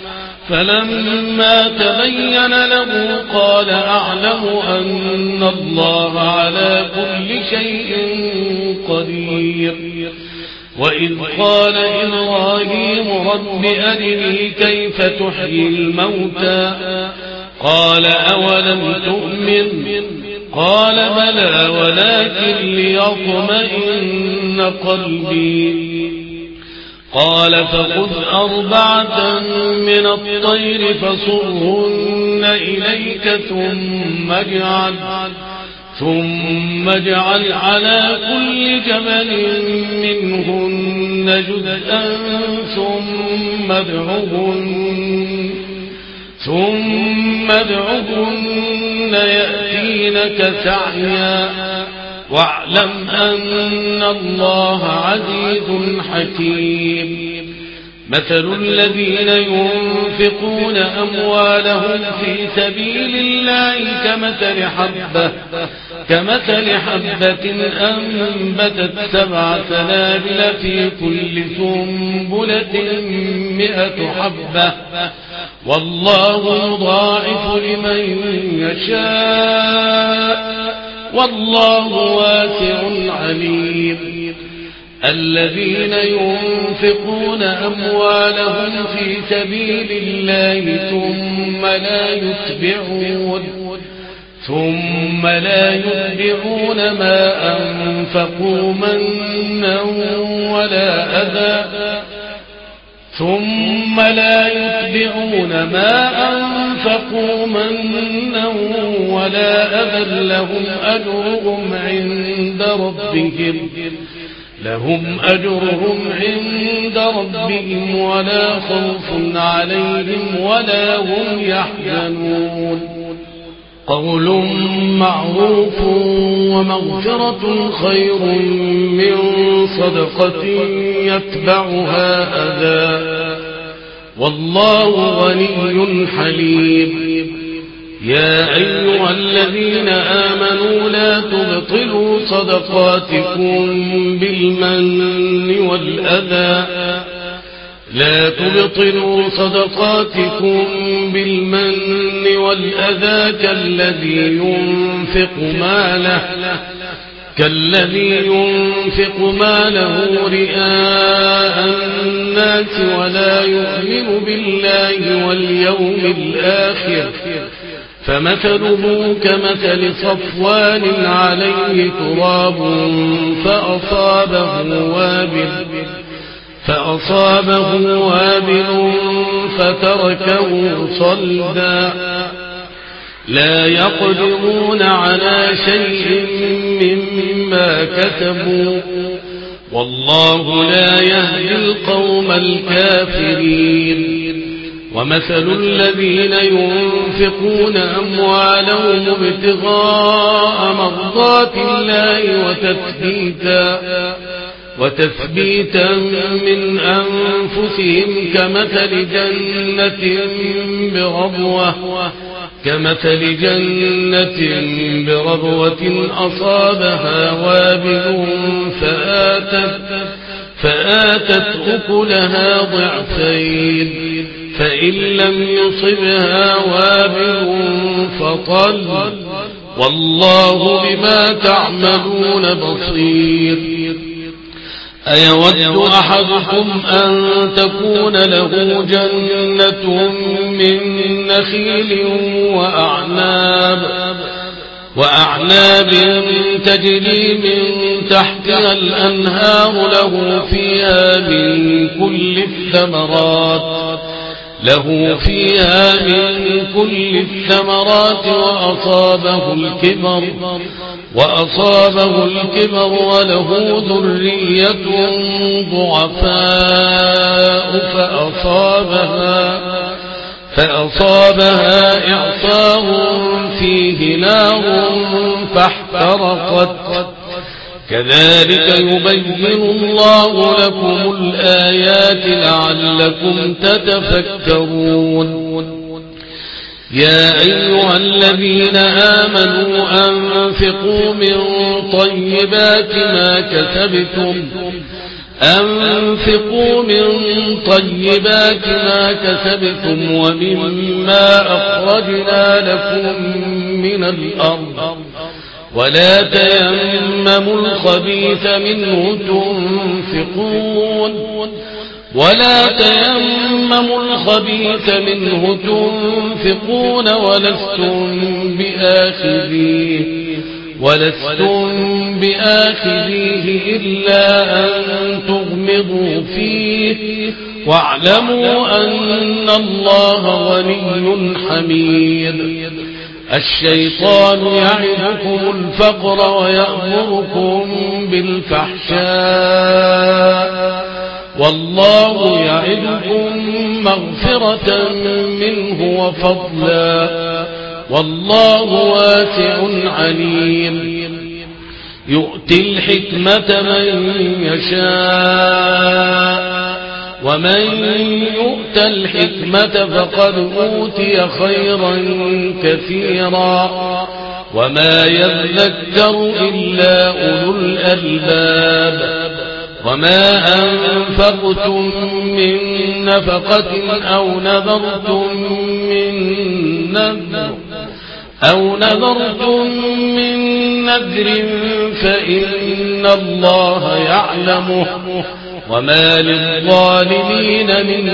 فلما تبين له قال أعلم أن الله على كل شيء قدير. وإذ قال إبراهيم رب أرني كيف تحيي الموتى قال أولم تؤمن قال بلى ولكن ليطمئن قلبي قال فخذ أربعة من الطير فصرهن إليك ثم اجعل ثم اجعل على كل جبل منهن جزءا ثم ادعهن ثم ادعهن يأتينك سعيا واعلم أن الله عزيز حكيم. مثل الذين ينفقون أموالهم في سبيل الله كمثل حبة كمثل حبة أنبتت سبع سنابل في كل سنبلة مئة حبة والله يضاعف لمن يشاء والله واسع عليم. الذين ينفقون أموالهم في سبيل الله ثم لا يتبعون ثم لا يتبعون ما أنفقوا منا ولا أذى ثم لا يتبعون ما أنفقوا منا ولا أذى لهم أجرهم عند ربهم لهم أجرهم عند ربهم ولا خوف عليهم ولا هم يحزنون. قول معروف ومغفرة خير من صدقة يتبعها أذى والله غني حليم. يا أيها الذين آمنوا لا تبطلوا صدقاتكم بالمن والأذى لا تبطلوا صدقاتكم بالمن والأذى كالذي ينفق ماله كالذي ينفق ماله رئاء الناس ولا يؤمن بالله واليوم الآخر فمثله كمثل صفوان عليه تراب فأصابه وابل فأصابه وابل فتركه صلدا لا يقدرون على شيء مما كسبوا والله لا يهدي القوم الكافرين. ومثل الذين ينفقون أموالهم ابتغاء مرضات الله وتثبيتا وتثبيتا من أنفسهم كمثل جنة بربوة كمثل جنة بربوة أصابها وابل فآتت, فآتت أكلها ضعفين فإن لم يصبها وابل فطل والله بما تعملون بصير. أيود أحدكم أن تكون له جنة من نخيل وأعناب وأعناب تجري من تحتها الأنهار له فيها من كل الثمرات له فيها من كل الثمرات وأصابه الكبر وأصابه الكبر وله ذرية ضعفاء فأصابها فأصابها إعصار فيه نار فاحترقت كذلك يبين الله لكم الآيات لعلكم تتفكرون. يا أيها الذين آمنوا أنفقوا من طيبات ما كسبتم أنفقوا من طيبات ما كسبتم ومما أخرجنا لكم من الأرض ولا تيمموا الخبيث منه تنفقون ولا تيمموا الخبيث منه تنفقون ولستم بآخذيه ولستم بآخذيه إلا أن تغمضوا فيه واعلموا أن الله غني حميد. الشيطان يعدكم الفقر ويأمركم بالفحشاء والله يعدكم مغفرة منه وفضلا والله واسع عليم. يؤتي الحكمة من يشاء ومن يؤت الحكمة فقد أوتي خيرا كثيرا وما يذكر إلا أولو الألباب. وما أنفقتم من نفقة أو نذرتم من نذر أو نذرتم من نذر فإن الله يعلمه وما للظالمين من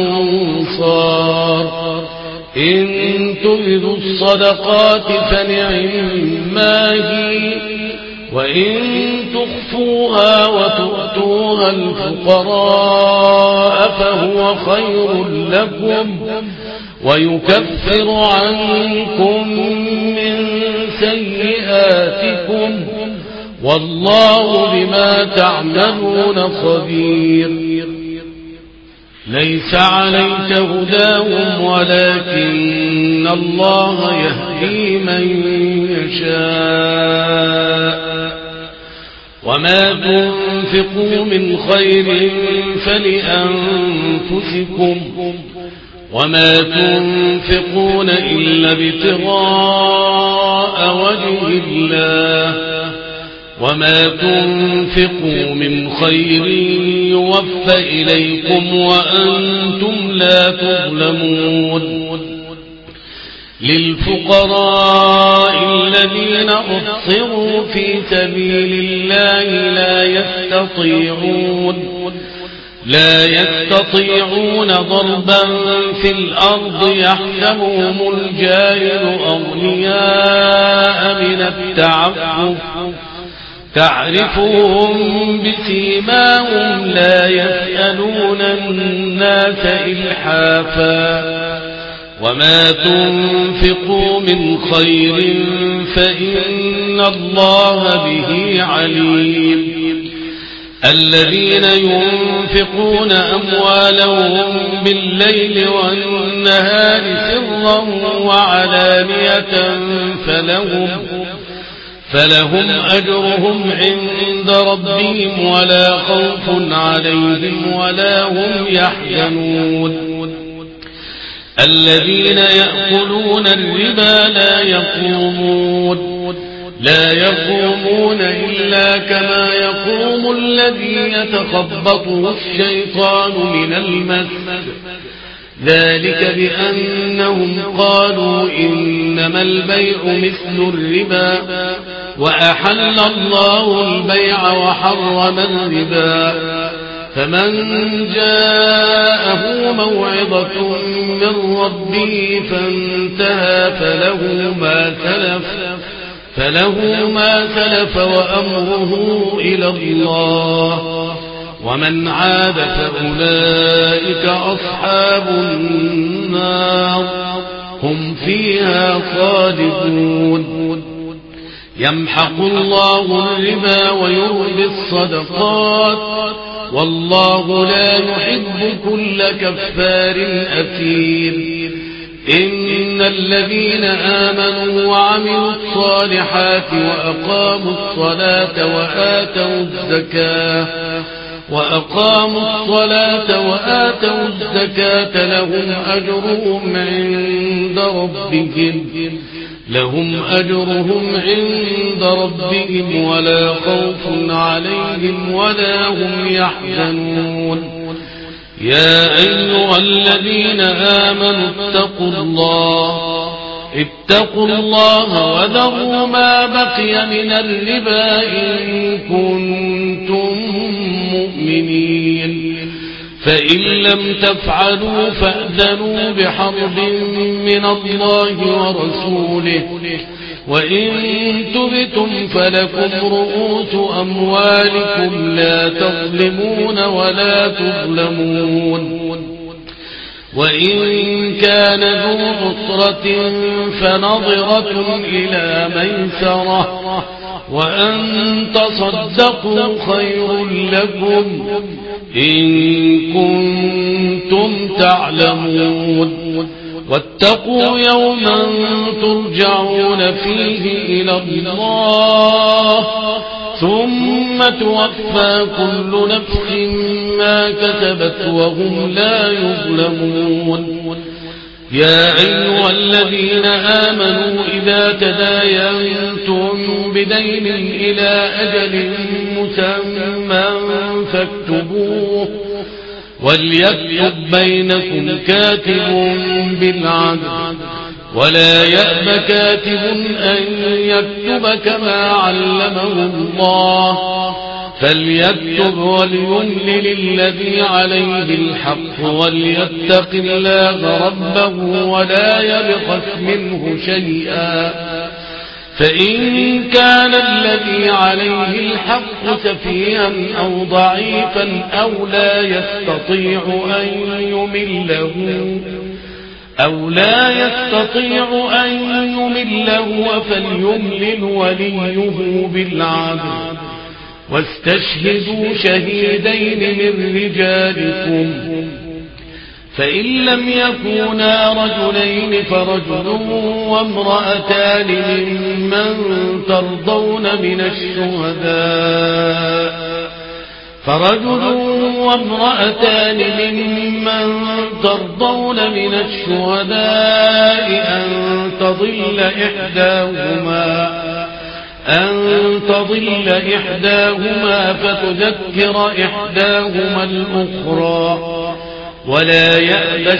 أنصار. إن تبدوا الصدقات فنعما هي وإن تخفوها وتؤتوها الفقراء فهو خير لكم ويكفر عنكم من سيئاتكم والله بما تعملون خبير. ليس عليك هداهم ولكن الله يهدي من يشاء وما تنفقوا من خير فلأنفسكم وما تنفقون إلا ابتغاء وجه الله وما تنفقوا من خير يوفى إليكم وأنتم لا تظلمون. للفقراء الذين أحصروا في سبيل الله لا يستطيعون لا يستطيعون ضربا في الأرض يحسبهم الجاهل أغنياء من التعفف تعرفهم بسيماهم لا يسألون الناس إلحافا وما تنفقوا من خير فإن الله به عليم. الذين ينفقون أموالهم بالليل والنهار سرا وعلانية فلهم فلهم أجرهم عند ربهم ولا خوف عليهم ولا هم يحزنون. الذين يأكلون الربا لا يقومون لا يقومون إلا كما يقوم الذي يتخبطه الشيطان من المس ذلك بأنهم قالوا إنما البيع مثل الربا وأحل الله البيع وحرم الربا فمن جاءه موعظة من ربه فانتهى فله ما سلف فله ما سلف وأمره إلى الله ومن عاد فأولئك أصحاب النار هم فيها خالدون يمحق الله الربا ويربي الصدقات والله لا يحب كل كفار أثيم إن الذين آمنوا وعملوا الصالحات وأقاموا الصلاة وآتوا الزكاة وأقاموا الصلاة وآتوا الزكاة لهم أجرهم عند ربهم لهم أجرهم عند ربهم ولا خوف عليهم ولا هم يحزنون يا أيها الذين آمنوا اتقوا الله اتقوا الله وذروا ما بقي من الربا إن كنتم مؤمنين فإن لم تفعلوا فأذنوا بحرب من الله ورسوله وإن تبتم فلكم رؤوس أموالكم لا تظلمون ولا تظلمون وإن كان ذو عسرة فنظرة إلى ميسرة وأن تصدقوا خير لكم إن كنتم تعلمون واتقوا يوما ترجعون فيه إلى الله ثم توفى كل نفس ما كسبت وهم لا يظلمون يا أيها الذين آمنوا إذا تداينتم بدين إلى أجل مسمى فاكتبوه وليكتب بينكم كاتب بالعدل ولا يأب كاتب أن يكتب كما علمه الله فليكتب وليملل الذي عليه الحق وليتق الله ربه ولا يبخس منه شيئا فإن كان الذي عليه الحق سفيها أو ضعيفا أو لا يستطيع أن يمله أو لا يستطيع أن يمله فليملل وليه بالعدل واستشهدوا شهيدين من رجالكم فإن لم يكونا رجلين فرجل وامرأتان ممن ترضون من الشهداء فرجل وامرأتان ممن ترضون من الشهداء أن تضل إحداهما أن تضل إحداهما فتذكر إحداهما الأخرى ولا يأبى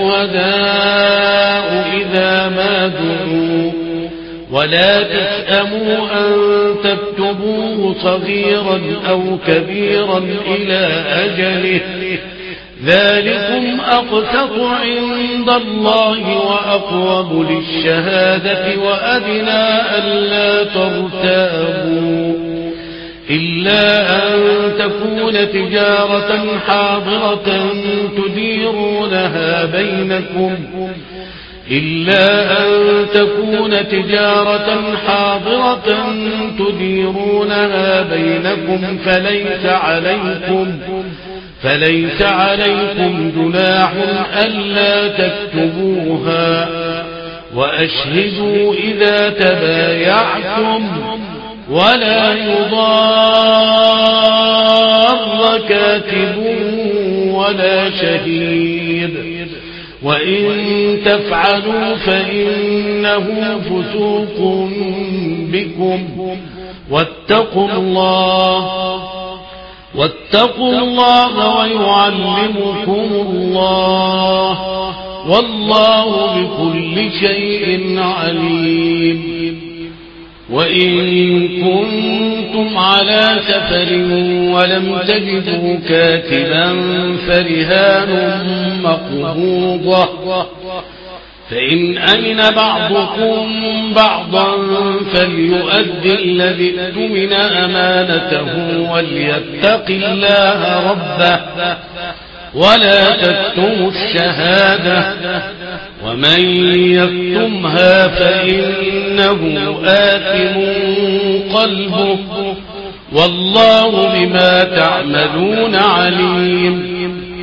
الشهداء إذا ما دعوا ولا تسأموا أن تكتبوه صغيرا أو كبيرا إلى أجله ذلكم أقسط عند الله وأقرب للشهادة وأدنى ألا ترتابوا إلا أن تكون تجارة حاضرة تديرونها بينكم إلا أن تكون تجارة حاضرة تديرونها بينكم فليس عليكم فليس عليكم جناح ألا تكتبوها وأشهدوا إذا تبايعتم ولا يضار كاتب ولا شهيد وإن تفعلوا فإنه فسوق بكم واتقوا الله واتقوا الله ويعلمكم الله والله بكل شيء عليم. وإن كنتم على سفر ولم تجدوا كاتبا فرهان مقبوضة فإن أمن بعضكم بعضا فليؤد الذي اؤتمن أمانته وليتق الله ربه ولا تكتموا الشهادة ومن يكتمها فإنه آثم قلبه والله بما تعملون عليم.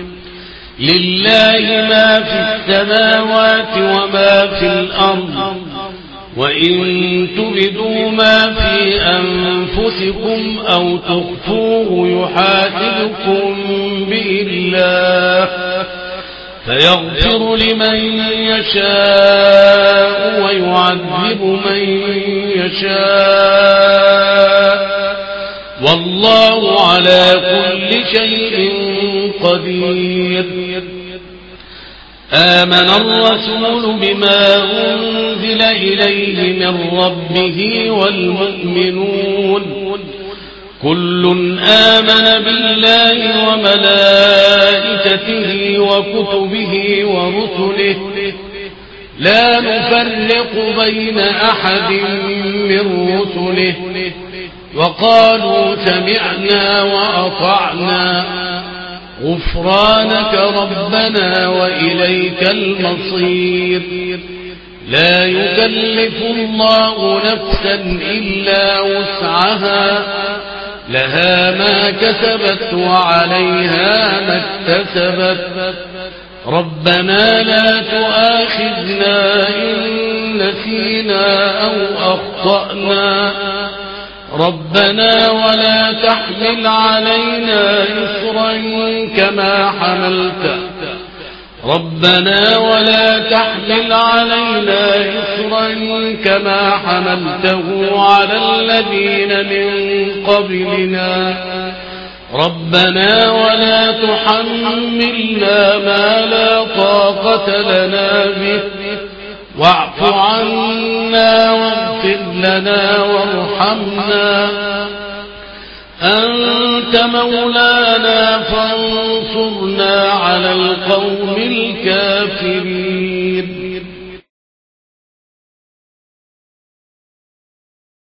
لله ما في السماوات وما في الأرض وإن تبدوا ما في أنفسكم أو تخفوه يحاسبكم به الله فيغفر لمن يشاء ويعذب من يشاء والله على كل شيء قدير. آمن الرسول بما أنزل إليه من ربه والمؤمنون كل آمن بالله وملائكته وكتبه ورسله لا نفرق بين أحد من رسله وقالوا سمعنا وأطعنا غفرانك ربنا وإليك المصير. لا يكلف الله نفسا إلا وسعها لها ما كسبت وعليها ما اكتسبت ربنا لا تؤاخذنا إن نسينا أو أخطأنا ربنا ولا تحمل علينا إصرا كما حملته ربنا ولا تحمل علينا إصرا كما حملته على الذين من قبلنا ربنا ولا تحملنا ما لا طاقة لنا به واعف عنا واغفر لنا وارحمنا أنت مولانا فانصرنا على القوم الكافرين.